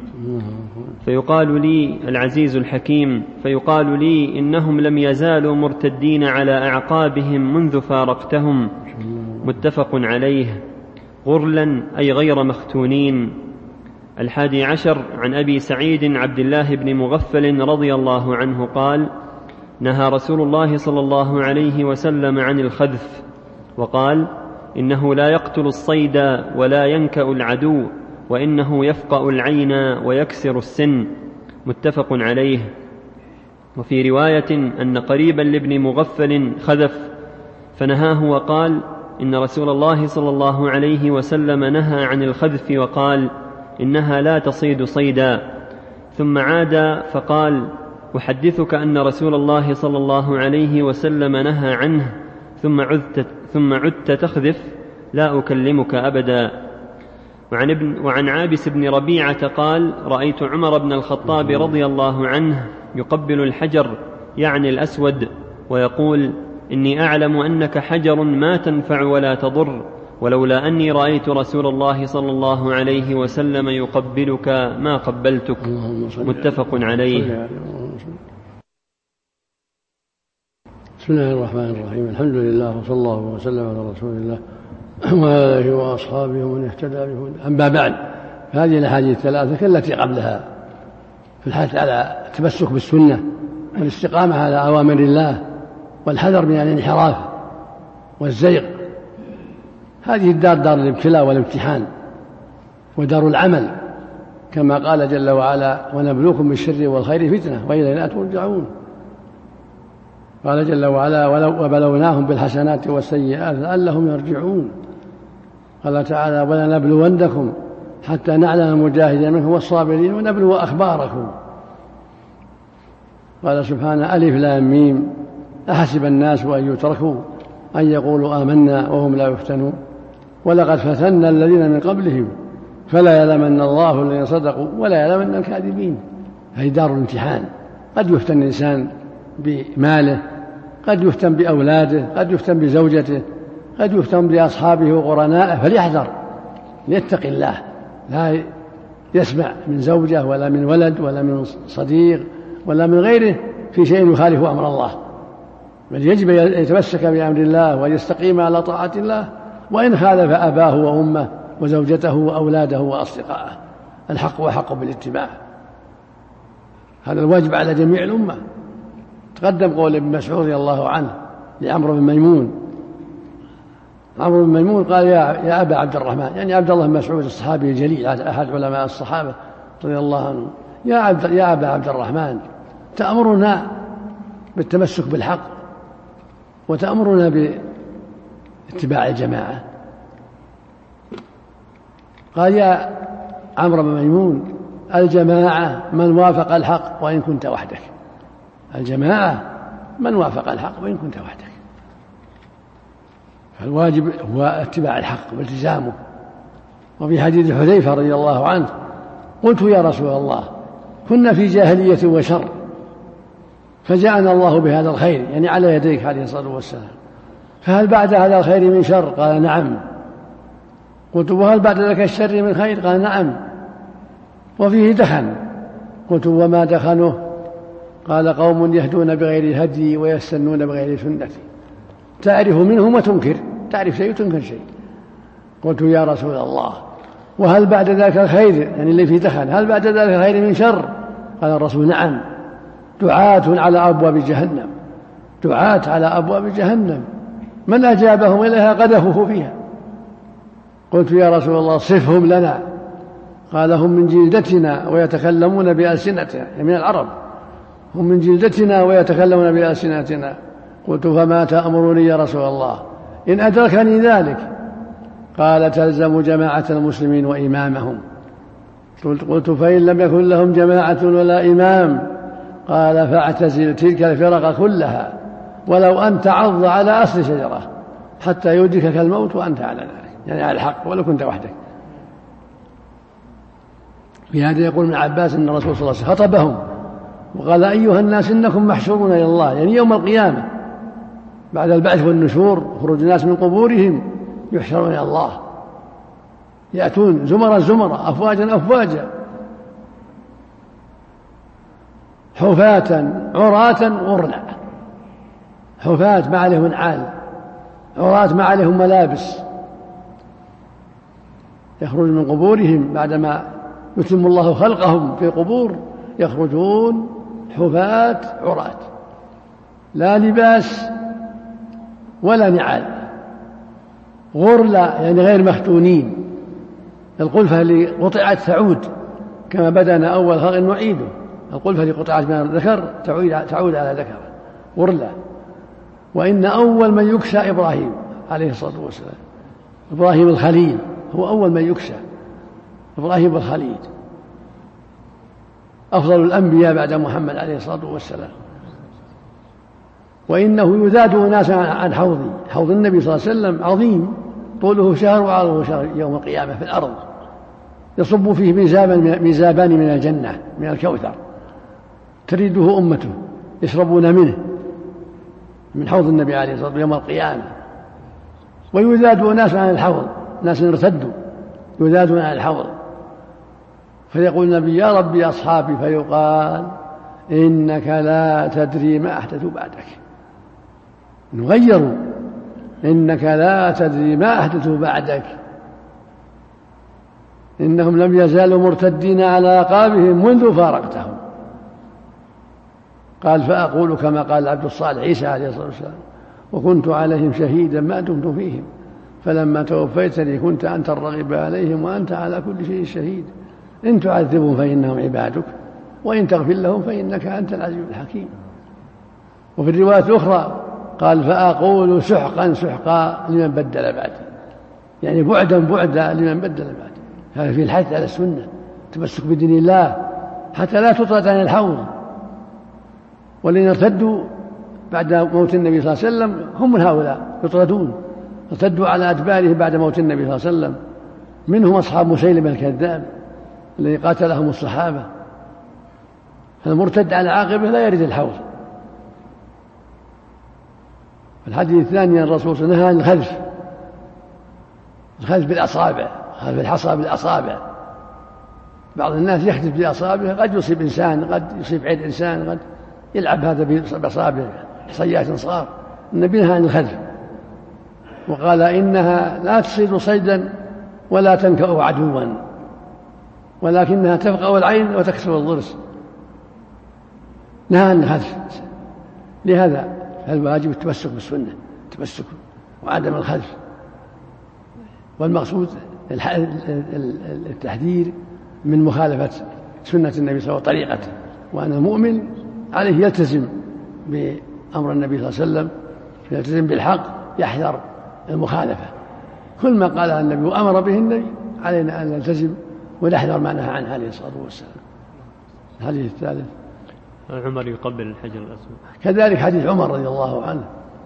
فيقال لي العزيز الحكيم فيقال لي إنهم لم يزالوا مرتدين على أعقابهم منذ فارقتهم. متفق عليه. غرلا أي غير مختونين. الحادي عشر عن أبي سعيد عبد الله بن مغفل رضي الله عنه قال نهى رسول الله صلى الله عليه وسلم عن الخذف وقال إنه لا يقتل الصيد ولا ينكأ العدو وإنه يفقأ العين ويكسر السن. متفق عليه. وفي رواية أن قريبا لابن مغفل خذف فنهاه وقال إن رسول الله صلى الله عليه وسلم نهى عن الخذف وقال إنها لا تصيد صيدا. ثم عاد فقال أحدثك أن رسول الله صلى الله عليه وسلم نهى عنه ثم عدت, ثم عدت تخذف لا أكلمك أبدا. وعن, ابن وعن عابس بن ربيعة قال رأيت عمر بن الخطاب رضي الله عنه يقبل الحجر يعني الأسود ويقول إني أعلم أنك حجر ما تنفع ولا تضر، ولولا أني رأيت رسول الله صلى الله عليه وسلم يقبلك ما قبلتك. متفق عليه. بسم الله الرحمن الرحيم. الحمد لله وصلى الله وسلم على رسول الله وعلى آله وأصحابه ومن اهتدى به. أما بعد، هذه الأحاديث الثلاثة كالتي قبلها في الحث على التمسك بالسنة والاستقامة على أوامر الله والحذر من الانحراف والزيغ. هذه الدار دار الابتلاء والامتحان ودار العمل، كما قال جل وعلا ونبلوكم بالشر والخير فتنة وإلينا ترجعون. قال جل وعلا وبلوناهم بالحسنات والسيئات لعلهم يرجعون. قال تعالى ولنبلونكم حتى نعلم المجاهدين منكم والصابرين ونبلو أخباركم. قال سبحانه ألف لام ميم أحسب الناس أن يتركوا أن يقولوا آمنا وهم لا يفتنون ولقد فتنا الذين من قبلهم فلا يعلمن الله الذين صدقوا ولا يعلمن الكاذبين. هذه دار الامتحان، قد يفتن الإنسان بماله، قد يفتن بأولاده، قد يفتن بزوجته، قد يفتن بأصحابه وقرنائه، فليحذر ليتقي الله، لا يسمع من زوجة ولا من ولد ولا من صديق ولا من غيره في شيء يخالف أمر الله، بل يجب أن يتمسك بأمر الله ويستقيم على طاعة الله وإن خالف أباه وأمه وزوجته وأولاده وأصدقائه. الحق وحق بالاتباع، هذا الواجب على جميع الأمة. تقدم قول ابن مسعود رضي الله عنه لعمرو بن ميمون، عمرو بن ميمون قال يا, يا أبا عبد الرحمن، يعني عبد الله بن مسعود الصحابي الجليل أحد علماء الصحابة رضي الله عنه، يا, عبد يا أبا عبد الرحمن تأمرنا بالتمسك بالحق وتأمرنا باتباع الجماعة. قال يا عمرو بن ميمون الجماعة من وافق الحق وإن كنت وحدك. الجماعة من وافق الحق وإن كنت وحدك. فالواجب هو اتباع الحق والتزامه. وفي حديث حذيفة رضي الله عنه قلت يا رسول الله كنا في جاهلية وشر فجاءنا الله بهذا الخير يعني على يديك عليه الصلاة والسلام فهل بعد هذا الخير من شر؟ قال نعم. قلت وهل بعد ذلك الشر من خير؟ قال نعم. وفيه دخن. قلت وما دخنه؟ قال قوم يهدون بغير هدي ويستنون بغير سنتي تعرف منهم وتنكر، تعرف شيء وتنكر شيء. قلت يا رسول الله وهل بعد ذلك الخير يعني اللي فيه دخن هل بعد ذلك الخير من شر؟ قال الرسول نعم دعاة على أبواب جهنم، دعاة على أبواب جهنم من أجابهم إليها قذفوه فيها. قلت يا رسول الله صفهم لنا. قال هم من جلدتنا ويتكلمون بألسنتنا يعني من العرب، هم من جلدتنا ويتكلمون بألسنتنا. قلت فما تأمرني يا رسول الله إن أدركني ذلك؟ قال تلزم جماعة المسلمين وإمامهم. قلت فإن لم يكن لهم جماعة ولا إمام؟ قال فاعتزل تلك الفرق كلها ولو أن تعض على أصل شجرة حتى يدركك الموت وأنت على ذلك يعني على الحق ولو كنت وحدك. في هذا يقول ابن عباس أن الرسول صلى الله عليه وسلم خطبهم وقال أيها الناس إنكم محشورون إلى الله يعني يوم القيامة بعد البعث والنشور خروج الناس من قبورهم يحشرون إلى الله يأتون زمرا زمرا أفواجا أفواجا حفاة عراة غرلا. حفاة ما عليهم نعال، عراة ما عليهم ملابس، يخرج من قبورهم بعدما يتم الله خلقهم في القبور يخرجون حفاة عراة لا لباس ولا نعال، غرلا يعني غير مختونين. القلفة اللي قطعت تعود كما بدأنا أول خلق نعيده، القلفة اللي قطعت من الذكر تعود على ذكر غرلا. وإن أول من يكسى إبراهيم عليه الصلاة والسلام، إبراهيم الخليل هو أول من يكسى، إبراهيم الخليل أفضل الأنبياء بعد محمد عليه الصلاة والسلام. وإنه يذاد ناس عن حوضي، حوض النبي صلى الله عليه وسلم عظيم طوله شهر وعرضه شهر يوم القيامة في الأرض، يصب فيه ميزابان من الجنة من الكوثر تريده أمته يشربون منه من حوض النبي عليه الصلاة والسلام يوم القيامة. ويذاد ناس عن الحوض، ناس ارتدوا يذادون عن الحوض فيقول النبي يا ربي أصحابي، فيقال إنك لا تدري ما أحدثوا بعدك، نغيروا إنك لا تدري ما أحدثوا بعدك، إنهم لم يزالوا مرتدين على عقابهم منذ فارقتهم. قال فأقول كما قال عبد الصالح عيسى عليه الصلاة والسلام وكنت عليهم شهيدا ما دمت فيهم فلما توفيتني كنت أنت الرغب عليهم وأنت على كل شيء شهيد، إن تعذبهم فإنهم عبادك وإن تغفر لهم فإنك أنت العزيز الحكيم. وفي الرواية الأخرى قال فأقول سحقا سحقا لمن بدل بعدي، يعني بعدا بعدا لمن بدل بعدي. هذا في الحث على السنة تمسك بدين الله حتى لا تطرد عن الحوض. والذين ارتدوا بعد موت النبي صلى الله عليه وسلم هم من هؤلاء يطردون، ارتدوا على أدبارهم بعد موت النبي صلى الله عليه وسلم، منهم أصحاب مسيلمة الكذاب الذي قاتلهم الصحابة. فالمرتد على عاقبه لا يرد الحوض. الحديث الثاني الرسول صلى الله عليه وسلم نهى عن الخلف، الخلف بالأصابع، خلف الحصى بالأصابع. بعض الناس يحدث بأصابعه قد يصيب إنسان، قد يصيب عين إنسان، قد يلعب هذا بأصابعه حصيات صغار. النبي نهى عن الخلف وقال إنها لا تصيد صيدا ولا تنكأ عدوا ولكنها تفقأ العين وتكسر الضرس. نهى عن الخلف. لهذا الواجب التمسك بالسنة، التمسك وعدم الخلف. والمقصود التحذير من مخالفة سنة النبي صلى الله عليه وسلم وطريقته، وأن المؤمن عليه يلتزم بأمر النبي صلى الله عليه وسلم، يلتزم بالحق، يحذر المخالفة. كل ما قالها النبي وأمر به النبي علينا أن نلتزم ونحذر ما نهى عنه عليه الصلاة والسلام. الحديث الثالث عمر يقبل الحجر الأسود. كذلك حديث عمر رضي الله عنه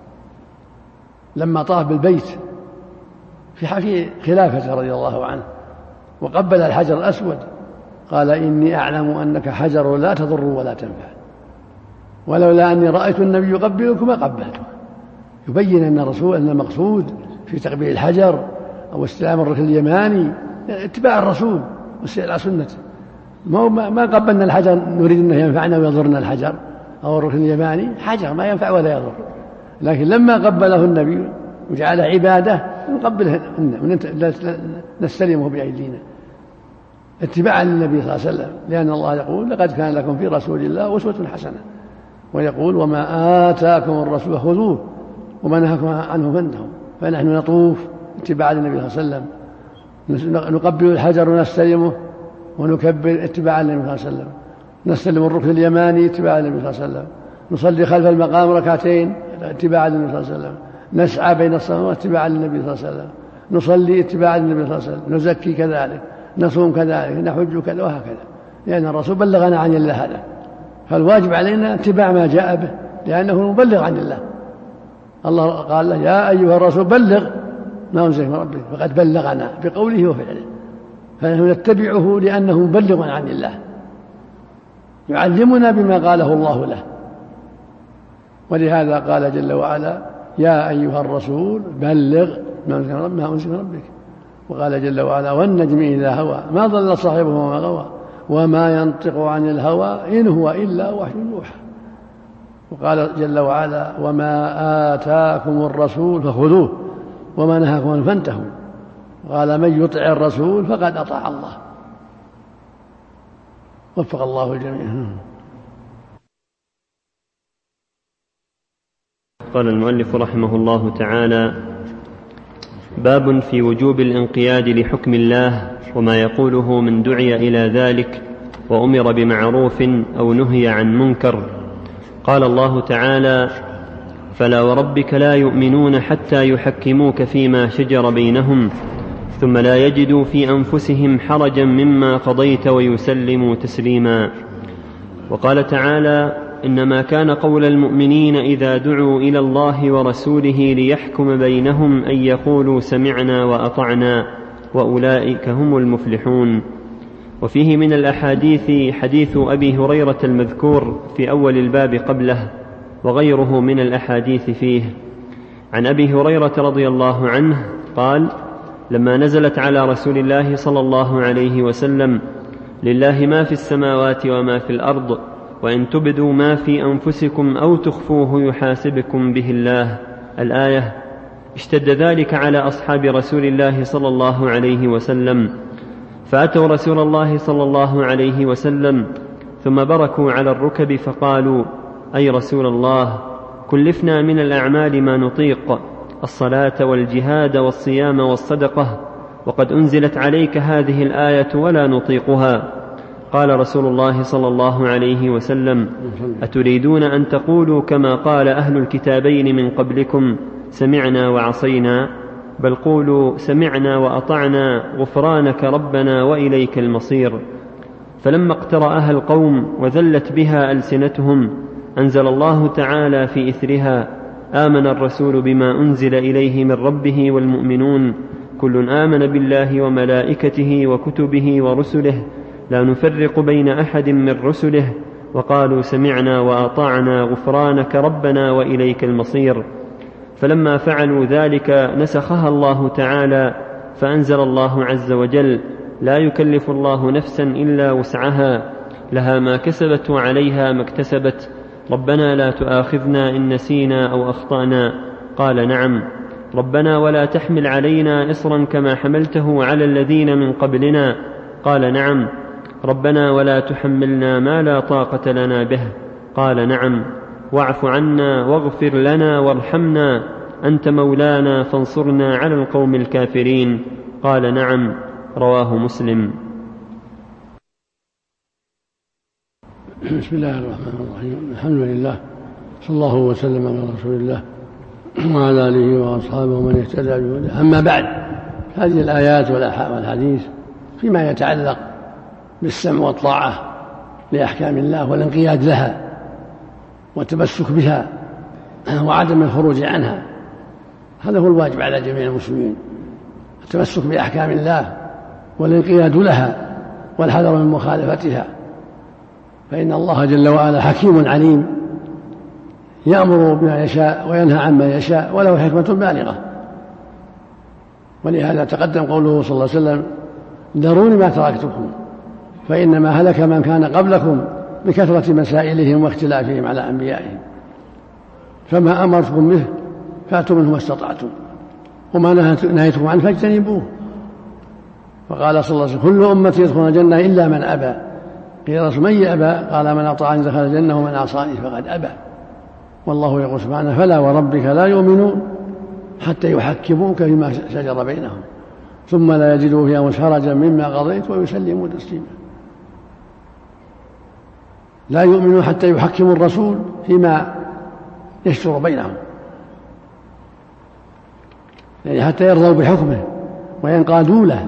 لما طاف بالبيت في خلافته رضي الله عنه وقبل الحجر الأسود قال إني أعلم أنك حجر لا تضر ولا تنفع، ولولا أني رأيت النبي يقبلك ما قبلته. يبين أن الرسول أن المقصود في تقبيل الحجر أو استلام الركن اليماني اتباع الرسول والسير على سنته. ما قبلنا الحجر نريد أنه ينفعنا ويضرنا الحجر أو الركن اليماني، حجر ما ينفع ولا يضر، لكن لما قبله النبي وجعله عبادة نقبله ونستلمه بأيدينا اتباعا للنبي صلى الله عليه وسلم، لأن الله يقول لقد كان لكم في رسول الله أسوة حسنة، ويقول وما آتاكم الرسول خذوه وما نهاكم عنه فانتهوا. فنحن نطوف اتباعا للنبي صلى الله عليه وسلم، نقبل الحجر ونستلمه ونكبر اتباعا للنبي صلى الله عليه وسلم، نستلم الركن اليماني اتباعا للنبي صلى الله عليه وسلم، نصلي خلف المقام ركعتين اتباعا للنبي صلى الله عليه وسلم، نسعى بين الصفوات اتباعا للنبي صلى الله عليه وسلم، نصلي اتباعا للنبي صلى الله عليه وسلم، نزكي كذلك، نصوم كذلك، نحج كذا وهكذا، لأن الرسول بلغنا عن الله هذا، فالواجب علينا اتباع ما جاء به لأنه مبلغ عن الله. الله قال له يا أيها الرسول بلغ ما أنزل من ربك، فقد بلغنا بقوله وفعله، فنحن نتبعه لأنه مبلغ عن الله يعلمنا بما قاله الله له. ولهذا قال جل وعلا يا أيها الرسول بلغ ما أنزل من ربك، وقال جل وعلا والنجم إذا هوى ما ضل صاحبه وما غوى وما ينطق عن الهوى إن هو إلا وحي يوحى. وقال جل وعلا وما آتاكم الرسول فخذوه وما نهاكم عنه فانتهوا. قال من يطع الرسول فقد أطاع الله. وفق الله الجميع. قال المؤلف رحمه الله تعالى باب في وجوب الانقياد لحكم الله وما يقوله من دعي إلى ذلك وأمر بمعروف أو نهي عن منكر. قال الله تعالى فلا وربك لا يؤمنون حتى يحكموك فيما شجر بينهم ثم لا يجدوا في أنفسهم حرجا مما قضيت ويسلموا تسليما. وقال تعالى إنما كان قول المؤمنين إذا دعوا إلى الله ورسوله ليحكم بينهم أن يقولوا سمعنا وأطعنا وأولئك هم المفلحون. وفيه من الأحاديث حديث أبي هريرة المذكور في أول الباب قبله وغيره من الأحاديث فيه. عن أبي هريرة رضي الله عنه قال لما نزلت على رسول الله صلى الله عليه وسلم لله ما في السماوات وما في الأرض وإن تبدوا ما في أنفسكم أو تخفوه يحاسبكم به الله الآية، اشتد ذلك على أصحاب رسول الله صلى الله عليه وسلم فأتوا رسول الله صلى الله عليه وسلم ثم بركوا على الركب فقالوا أي رسول الله كلفنا من الأعمال ما نطيق الصلاة والجهاد والصيام والصدقة وقد أنزلت عليك هذه الآية ولا نطيقها. قال رسول الله صلى الله عليه وسلم أتريدون أن تقولوا كما قال أهل الكتابين من قبلكم سمعنا وعصينا؟ بل قولوا سمعنا وأطعنا غفرانك ربنا وإليك المصير. فلما اقترأها القوم وذلت بها ألسنتهم أنزل الله تعالى في إثرها آمن الرسول بما أنزل إليه من ربه والمؤمنون كل آمن بالله وملائكته وكتبه ورسله لا نفرق بين أحد من رسله وقالوا سمعنا وأطعنا غفرانك ربنا وإليك المصير. فلما فعلوا ذلك نسخها الله تعالى فأنزل الله عز وجل لا يكلف الله نفسا إلا وسعها لها ما كسبت وعليها ما اكتسبت ربنا لا تؤاخذنا إن نسينا أو أخطأنا. قال نعم ربنا ولا تحمل علينا إصرا كما حملته على الذين من قبلنا. قال نعم ربنا ولا تحملنا ما لا طاقة لنا به. قال نعم واعف عنا واغفر لنا وارحمنا أنت مولانا فانصرنا على القوم الكافرين. قال نعم رواه مسلم. بسم الله الرحمن الرحيم. الحمد لله، صلى الله وسلم على رسول الله وعلى آله وأصحابه ومن اهتدى بهداه. أما بعد، هذه الآيات والحديث فيما يتعلق بالسمع والطاعة لأحكام الله والانقياد لها والتمسك بها وعدم الخروج عنها. هذا هو الواجب على جميع المسلمين، التمسك بأحكام الله والانقياد لها والحذر من مخالفتها، فإن الله جل وعلا حكيم عليم يأمر بما يشاء وينهى عما يشاء وله حكمة بالغة. ولهذا تقدم قوله صلى الله عليه وسلم: ذروني ما تركتكم فإنما هلك من كان قبلكم بكثرة مسائلهم واختلافهم على أنبيائهم، فما أمرتكم به فأتوا منه ما استطعتم وما نهيتكم عنه فاجتنبوه. وقال صلى الله عليه وسلم: كل أمتي يدخلون الجنة إلا من أبى. قيل يا رسول: من يأبى؟ قال: من أطاعني دخل الجنة ومن عصاني فقد أبى. والله يقول سبحانه: فلا وربك لا يؤمنون حتى يحكموك فيما شجر بينهم ثم لا يجدوا في أنفسهم حرجا مما قضيت ويسلموا تسليما. لا يؤمنون حتى يحكموا الرسول فيما يشجر بينهم، يعني حتى يرضوا بحكمه وينقادوا له.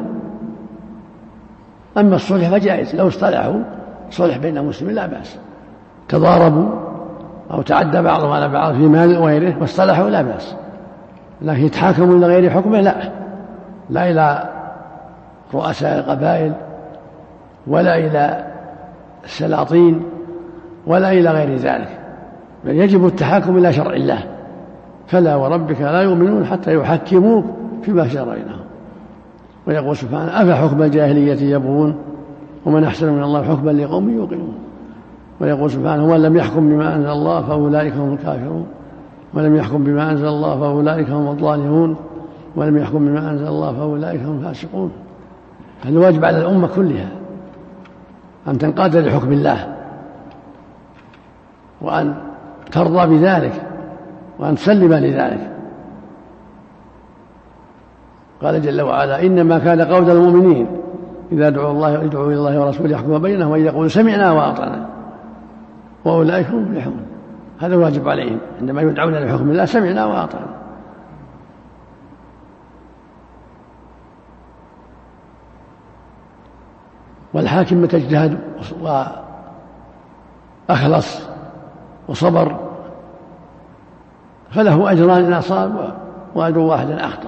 أما الصلح فجائز، لو اصطلحوا صلح بين المسلمين لا بأس، تضاربوا أو تعدى بعضهم على بعض في مال وغيره واصطلحوا لا بأس، لكن يتحاكموا إلى غير حكمه لا، لا إلى رؤساء القبائل ولا إلى السلاطين ولا إلى غير ذلك، بل يجب التحاكم إلى شرع الله. فلا وربك لا يؤمنون حتى يحكموك فيما شجر بينهم. ويقول سبحانه: أفحكم الجاهلية يبغون ومن أحسن من الله حكما لقوم يوقنون. ويقول سبحانه: ومن لم يحكم بما أنزل الله فأولئك هم الكافرون ولم يحكم بما أنزل الله فأولئك هم الظالمون ولم يحكم بما أنزل الله فأولئك هم الفاسقون. هذا واجب على الأمة كلها أن تنقاد لحكم الله وأن ترضى بذلك وأن تسلم لذلك. قال جل وعلا: إنما كان قول المؤمنين إذا دعوا الله يدعوا إلى الله ورسوله يحكم بينهم وإذا يقولوا سمعنا وأطعنا وأولئك هم المفلحون. هذا واجب عليهم عندما يدعون لحكم الله: سمعنا وأطعنا. والحاكم متى اجتهد وأخلص وصبر فله أجران إن أصاب وأجر واحد إن أخطأ.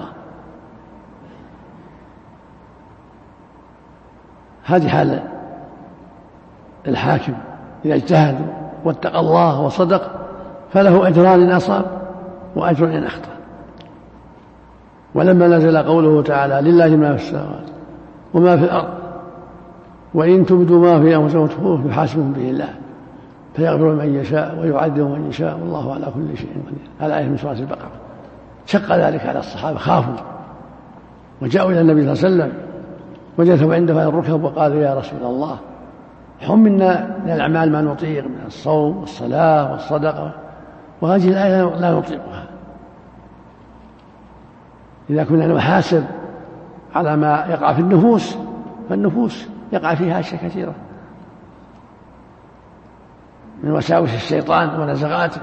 هذه حال الحاكم إذا اجتهد واتقى الله وصدق فله أجران إن أصاب وأجر إن أخطأ. ولما نزل قوله تعالى: لله ما في السماوات وما في الأرض وإن تبدوا ما في أنفسكم وتخفوه يحاسبكم به الله فيغفر من يشاء ويعذب من يشاء والله على كل شيء قدير. هذا آية من سورة البقرة. شق ذلك على الصحابة، خافوا وجاءوا إلى النبي صلى الله عليه وسلم وجلسوا عنده على الركب وقالوا: يا رسول الله، حملنا من الأعمال ما نطيق من الصوم والصلاة والصدقة، وهذه الآية لا نطيقها. إذا كنا نحاسب على ما يقع في النفوس فالنفوس يقع فيها أشياء كثيرة من وساوس الشيطان ونزغاته،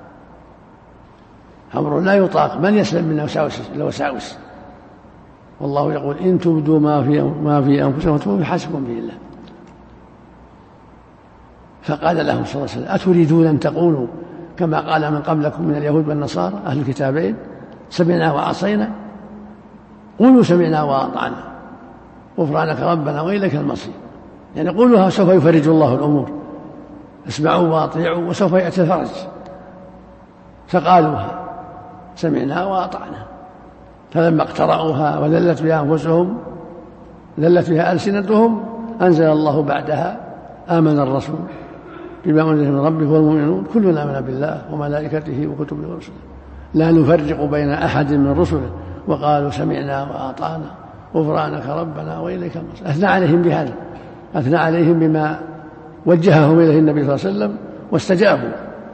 أمر لا يطاق، من يسلم من الوساوس. والله يقول: إن تبدوا ما في ما في أنفسكم وتخفوه يحاسبكم به الله. فقال لهم صلى الله عليه وسلم: أتريدون أن تقولوا كما قال من قبلكم من اليهود والنصارى أهل الكتابين: سمعنا وعصينا؟ قولوا سمعنا وأطعنا غفرانك ربنا وإليك المصير. يعني قولوها سوف يفرج الله الأمور، اسمعوا وأطيعوا وسوف يأتي الفرج. فقالوها سمعنا وأطعنا، فلما اقترأوها وذلت بها أنفسهم ذلت بها ألسنتهم أنزل الله بعدها: آمن الرسول بما أنزل من ربه والمؤمنون كلنا آمن بالله وملائكته وكتبه ورسله لا نفرق بين أحد من رسله وقالوا سمعنا وأطعنا غفرانك ربنا وإليك المصير. أثنى عليهم بهذا، أثنى عليهم بما وجههم إليه النبي صلى الله عليه وسلم واستجابوا.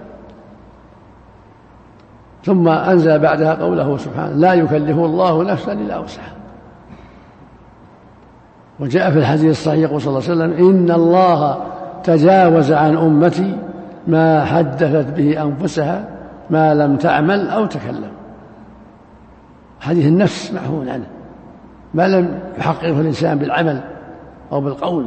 ثم أنزل بعدها قوله سبحانه: لا يكلف الله نفسا إلا وسعها. وجاء في الحديث الصحيح صلى الله عليه وسلم: إن الله تجاوز عن أمتي ما حدثت به أنفسها ما لم تعمل أو تكلم. حديث النفس معفو عنه ما لم يحققه الإنسان بالعمل أو بالقول.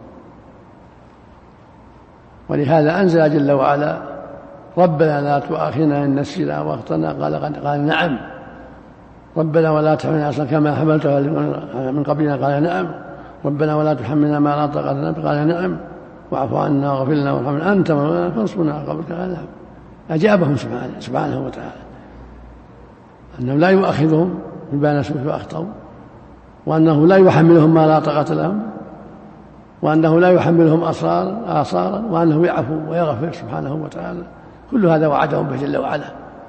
ولهذا أنزل جل وعلا ربنا لا تؤاخذنا إن نسينا وأخطأنا قال, قال نعم. ربنا ولا تحملنا أصلا كما حملته من قبلنا قال نعم. ربنا ولا تحملنا ما لا طاقة لنا قال نعم. واعف عنا واغفر لنا وارحمنا أنت مولانا فانصرنا على القوم الكافرين قال نعم. أجابهم سبحانه, سبحانه وتعالى أنه لا يؤاخذهم بما نسوا وأخطأوا، وأنه لا يحملهم ما لا طاقة لهم، وأنه لا يحملهم أصرارا آثارا، وأنه يعفو ويغفر سبحانه وتعالى. كل هذا وعدهم به جل وعلا.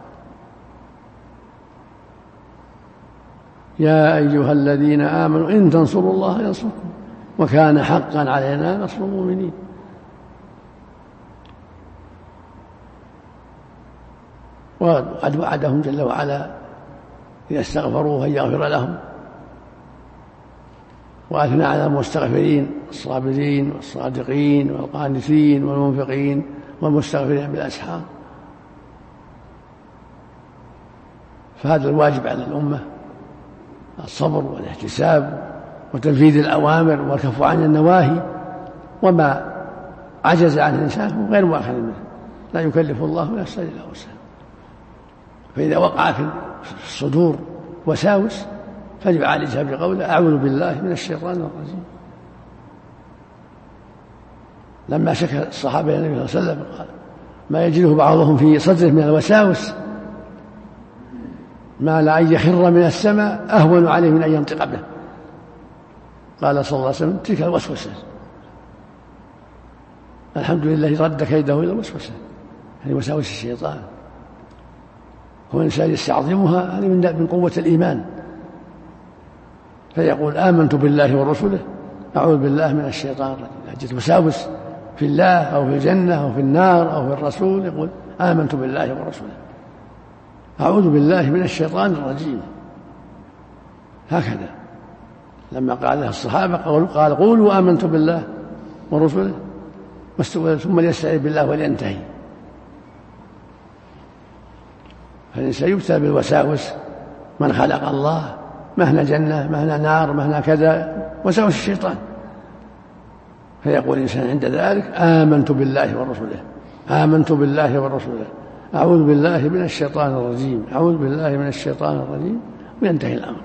يا أيها الذين آمنوا إن تنصروا الله ينصركم وكان حقا علينا نصر المؤمنين. وقد وعدهم جل وعلا إذا استغفروه أن يغفر لهم، وأثنى على المستغفرين الصابرين والصادقين والقانتين والمنفقين والمستغفرين بالأسحار. فهذا الواجب على الأمة الصبر والاحتساب وتنفيذ الأوامر والكف عن النواهي، وما عجز عنه الإنسان هو غير مؤاخذ منه، لا يكلف الله نفسا إلا وسعها. فإذا وقع في الصدور وساوس فليعالجها بقوله أعوذ بالله من الشيطان الرجيم. لما شكى الصحابة النبي صلى الله عليه وسلم قال ما يجده بعضهم في صدره من الوساوس ما لا أن يخر من السماء أهون عليه من أن ينطق به. قال صلى الله عليه وسلم تلك الوسوسة، الحمد لله رد كيده إلى الوسوسة، هذه وساوس الشيطان. هو الإنسان يستعظمها، هذه من قوة الإيمان، فيقول آمنت بالله ورسوله أعوذ بالله من الشيطان الرجيم. حجة وساوس في الله أو في الجنة أو في النار أو في الرسول يقول آمنت بالله ورسوله أعوذ بالله من الشيطان الرجيم. هكذا لما قال له الصحابة قال قولوا آمنت بالله ورسوله ثم ليستعيذ بالله ولينتهي. فالإنسان يبتلى بالوساوس، من خلق الله مهنا جنة مهنا نار مهنا كذا، وساوس الشيطان. فيقول الإنسان عند ذلك آمنت بالله ورسوله آمنت بالله ورسوله أعوذ بالله من الشيطان الرجيم أعوذ بالله من الشيطان الرجيم، وينتهي الأمر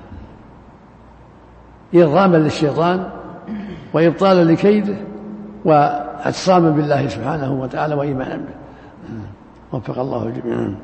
إرغاما للشيطان وإبطالا لكيده واعتصاما بالله سبحانه وتعالى وإيمانا به. وفق الله جميعا.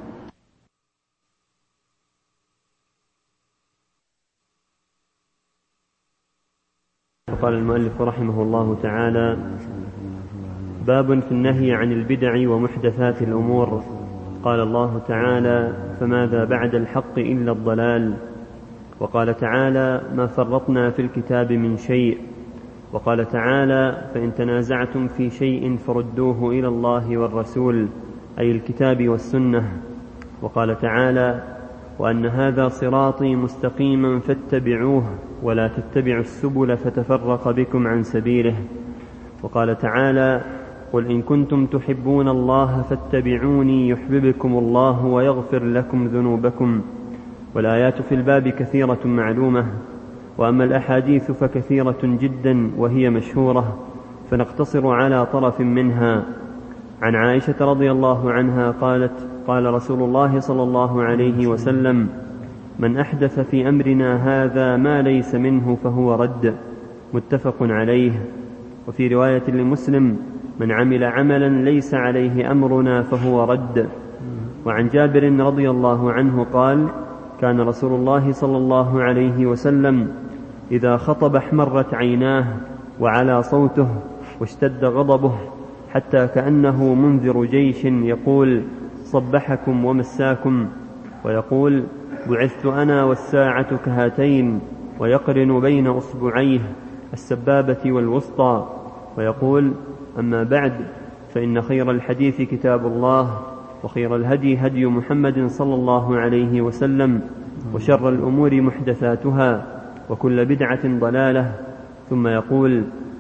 قال المؤلف رحمه الله تعالى: باب في النهي عن البدع ومحدثات الأمور. قال الله تعالى: فماذا بعد الحق إلا الضلال. وقال تعالى: ما فرطنا في الكتاب من شيء. وقال تعالى: فإن تنازعتم في شيء فردوه إلى الله والرسول، أي الكتاب والسنة. وقال تعالى: وأن هذا صراطي مستقيما فاتبعوه ولا تتبعوا السبل فتفرق بكم عن سبيله. وقال تعالى: قل إن كنتم تحبون الله فاتبعوني يحببكم الله ويغفر لكم ذنوبكم. والآيات في الباب كثيرة معلومة، وأما الأحاديث فكثيرة جدا وهي مشهورة، فنقتصر على طرف منها. عن عائشة رضي الله عنها قالت: قال رسول الله صلى الله عليه وسلم: من أحدث في أمرنا هذا ما ليس منه فهو رد. متفق عليه. وفي رواية لمسلم: من عمل عملا ليس عليه أمرنا فهو رد. وعن جابر رضي الله عنه قال: كان رسول الله صلى الله عليه وسلم إذا خطب احمرت عيناه وعلى صوته واشتد غضبه، حتى كأنه منذر جيش يقول: صبحكم ومساكم. ويقول: بعثت أنا والساعة كهاتين، ويقرن بين أصبعيه السبابة والوسطى. ويقول: أما بعد، فإن خير الحديث كتاب الله، وخير الهدي هدي محمد صلى الله عليه وسلم، وشر الأمور محدثاتها، وكل بدعة ضلالة. ثم يقول: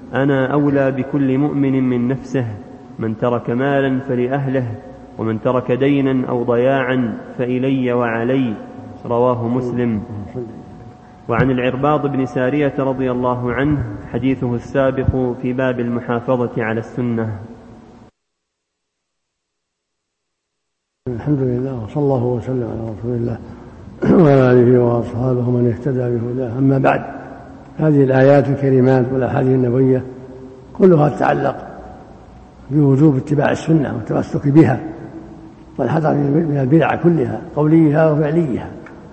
أنا أولى بكل مؤمن من نفسه، من ترك مالا فلأهله، ومن ترك دينا أو ضياعا فإلي وعلي. رواه مسلم. وعن العرباض بن سارية رضي الله عنه حديثه السابق في باب المحافظة على السنة. الحمد لله، وصلى الله وسلم على رسول الله وعلى آله وأصحابه من اهتدى بهداه. أما بعد، هذه الآيات الكريمات والأحاديث النبوية كلها تتعلق بوجوب اتباع السنة والتمسك بها والحذر من البدع كلها قوليها وفعليها.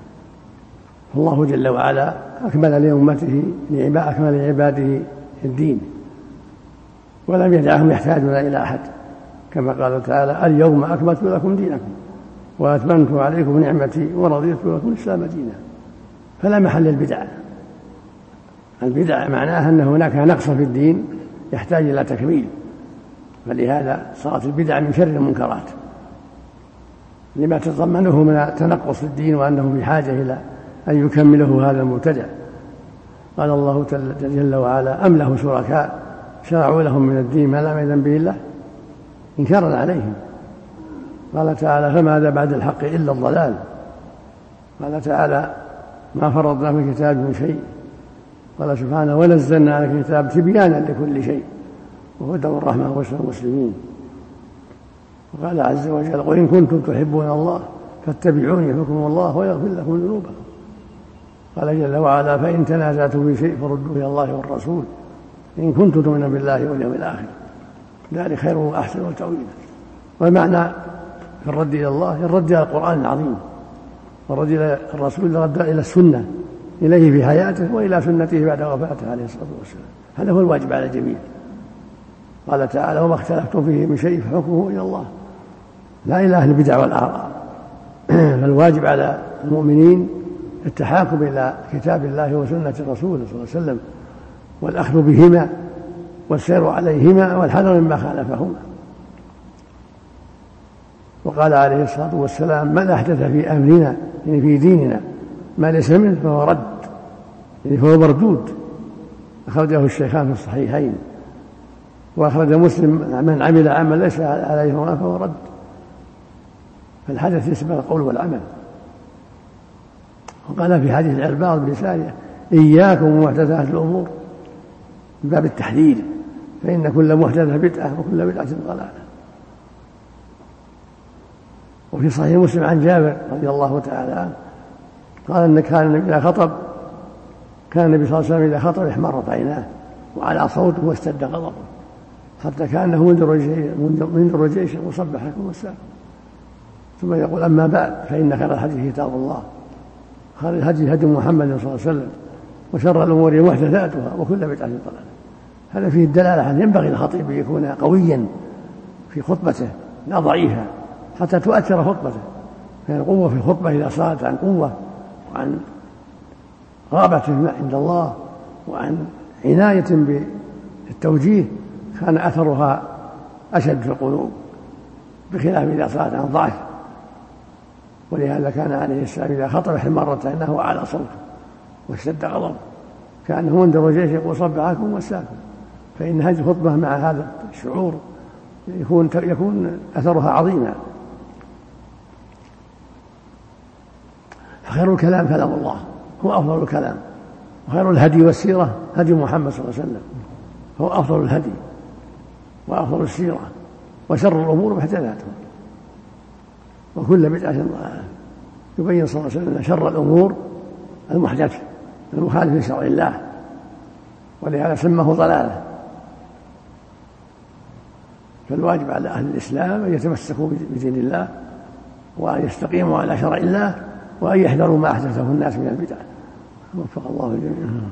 الله جل وعلا أكمل لأمته أكمل لعباده الدين، ولم يدعهم يحتاجون إلى أحد، كما قال تعالى: اليوم أكملت لكم دينكم وأتممت عليكم نعمتي ورضيت لكم الإسلام دينا. فلا محل للبدع. البدع معناها أن هناك نقص في الدين يحتاج إلى تكميل، فلهذا صارت البدع من شر المنكرات لما تضمنه من تنقص الدين، وأنه بحاجة إلى أن يكمله هذا المبتدع. قال الله جل وعلا: أم له شركاء شرعوا لهم من الدين ما لم يأذن به الله، إنكارا عليهم. قال تعالى: فماذا بعد الحق إلا الضلال. قال تعالى: ما فرضنا في الكتاب من شيء. قال سبحانه: ونزلنا على الكتاب تبيانا لكل شيء وهدى ورحمة وبشرى المسلمين. وقال عز وجل: وإن كنتم تحبون الله فاتبعوني يحببكم الله ويغفر لكم ذنوبكم. قال جل وعلا: فإن تنازعتم في شيء فردوه إلى الله والرسول إن كنتم تؤمنون بالله واليوم الآخر ذلك خير وأحسن وتأويلا. والمعنى في الرد إلى الله الرد إلى القرآن العظيم، والرد إلى الرسول الرد إلى السنة، إليه في حياته وإلى سنته بعد وفاته عليه الصلاة والسلام. هذا هو الواجب على الجميع. قال تعالى: وما اختلفتم فيه من شيء فحكمه إلى الله، لا إلى أهل البدع والآراء. فالواجب على المؤمنين التحاكم إلى كتاب الله وسنة رسوله صلى الله عليه وسلم، والأخذ بهما والسير عليهما والحذر مما خالفهما. وقال عليه الصلاة والسلام: من أحدث في أمرنا يعني في ديننا ما ليس منه فهو رد، يعني فهو مردود. أخرجه الشيخان في الصحيحين. وأخرج مسلم: من عمل عمل ليس عليه فهو رد. فالحدث يشمل القول والعمل. وقال في حديث العرباض بن سارية: إياكم ومحدثات الأمور، من باب التحذير، فإن كل محدثة بدعة وكل بدعة ضلالة. وفي صحيح مسلم عن جابر رضي الله تعالى عنه قال أن كان إذا خطب كان النبي صلى الله عليه وسلم إذا خطب احمرت عيناه وعلى صوته واشتد غضبه حتى كأنه منذر جيش مصبحكم والسلام. ثم يقول: أما بعد، فإن خير الحديث كتاب الله، خير الهدي هدي محمد صلى الله عليه وسلم، وشر الأمور محدثاتها وكل بدعة ضلالة. هذا فيه الدلالة أن ينبغي الخطيب أن يكون قويا في خطبته لا ضعيفا حتى تؤثر خطبته. فإن القوة في الخطبة إذا صارت عن قوة وعن رغبة عند الله وعن عناية بالتوجيه كان أثرها أشد في القلوب، بخلاف إذا صارت عن ضعف. ولهذا كان عليه السلام إذا خطب احمرت عيناه على صوته واشتد غضبه كأنه منذر جيش يقول: صبحكم وساكم. فإن هذه الخطبة مع هذا الشعور يكون يكون أثرها عظيما. فخير الكلام كلام الله، هو أفضل الكلام. وخير الهدي والسيرة هدي محمد صلى الله عليه وسلم، هو أفضل الهدي وأفضل السيرة. وشر الأمور محدثاتها وكل بدعة ضلالة. يبين صلى الله عليه وسلم شر الأمور المحدثة المخالف لشرع الله، ولهذا سماه ضلالة. فالواجب على أهل الإسلام أن يتمسكوا بدين الله وأن يستقيموا على شرع الله وأن يحذروا ما أحدثه الناس من البدع. وفق الله الجميع.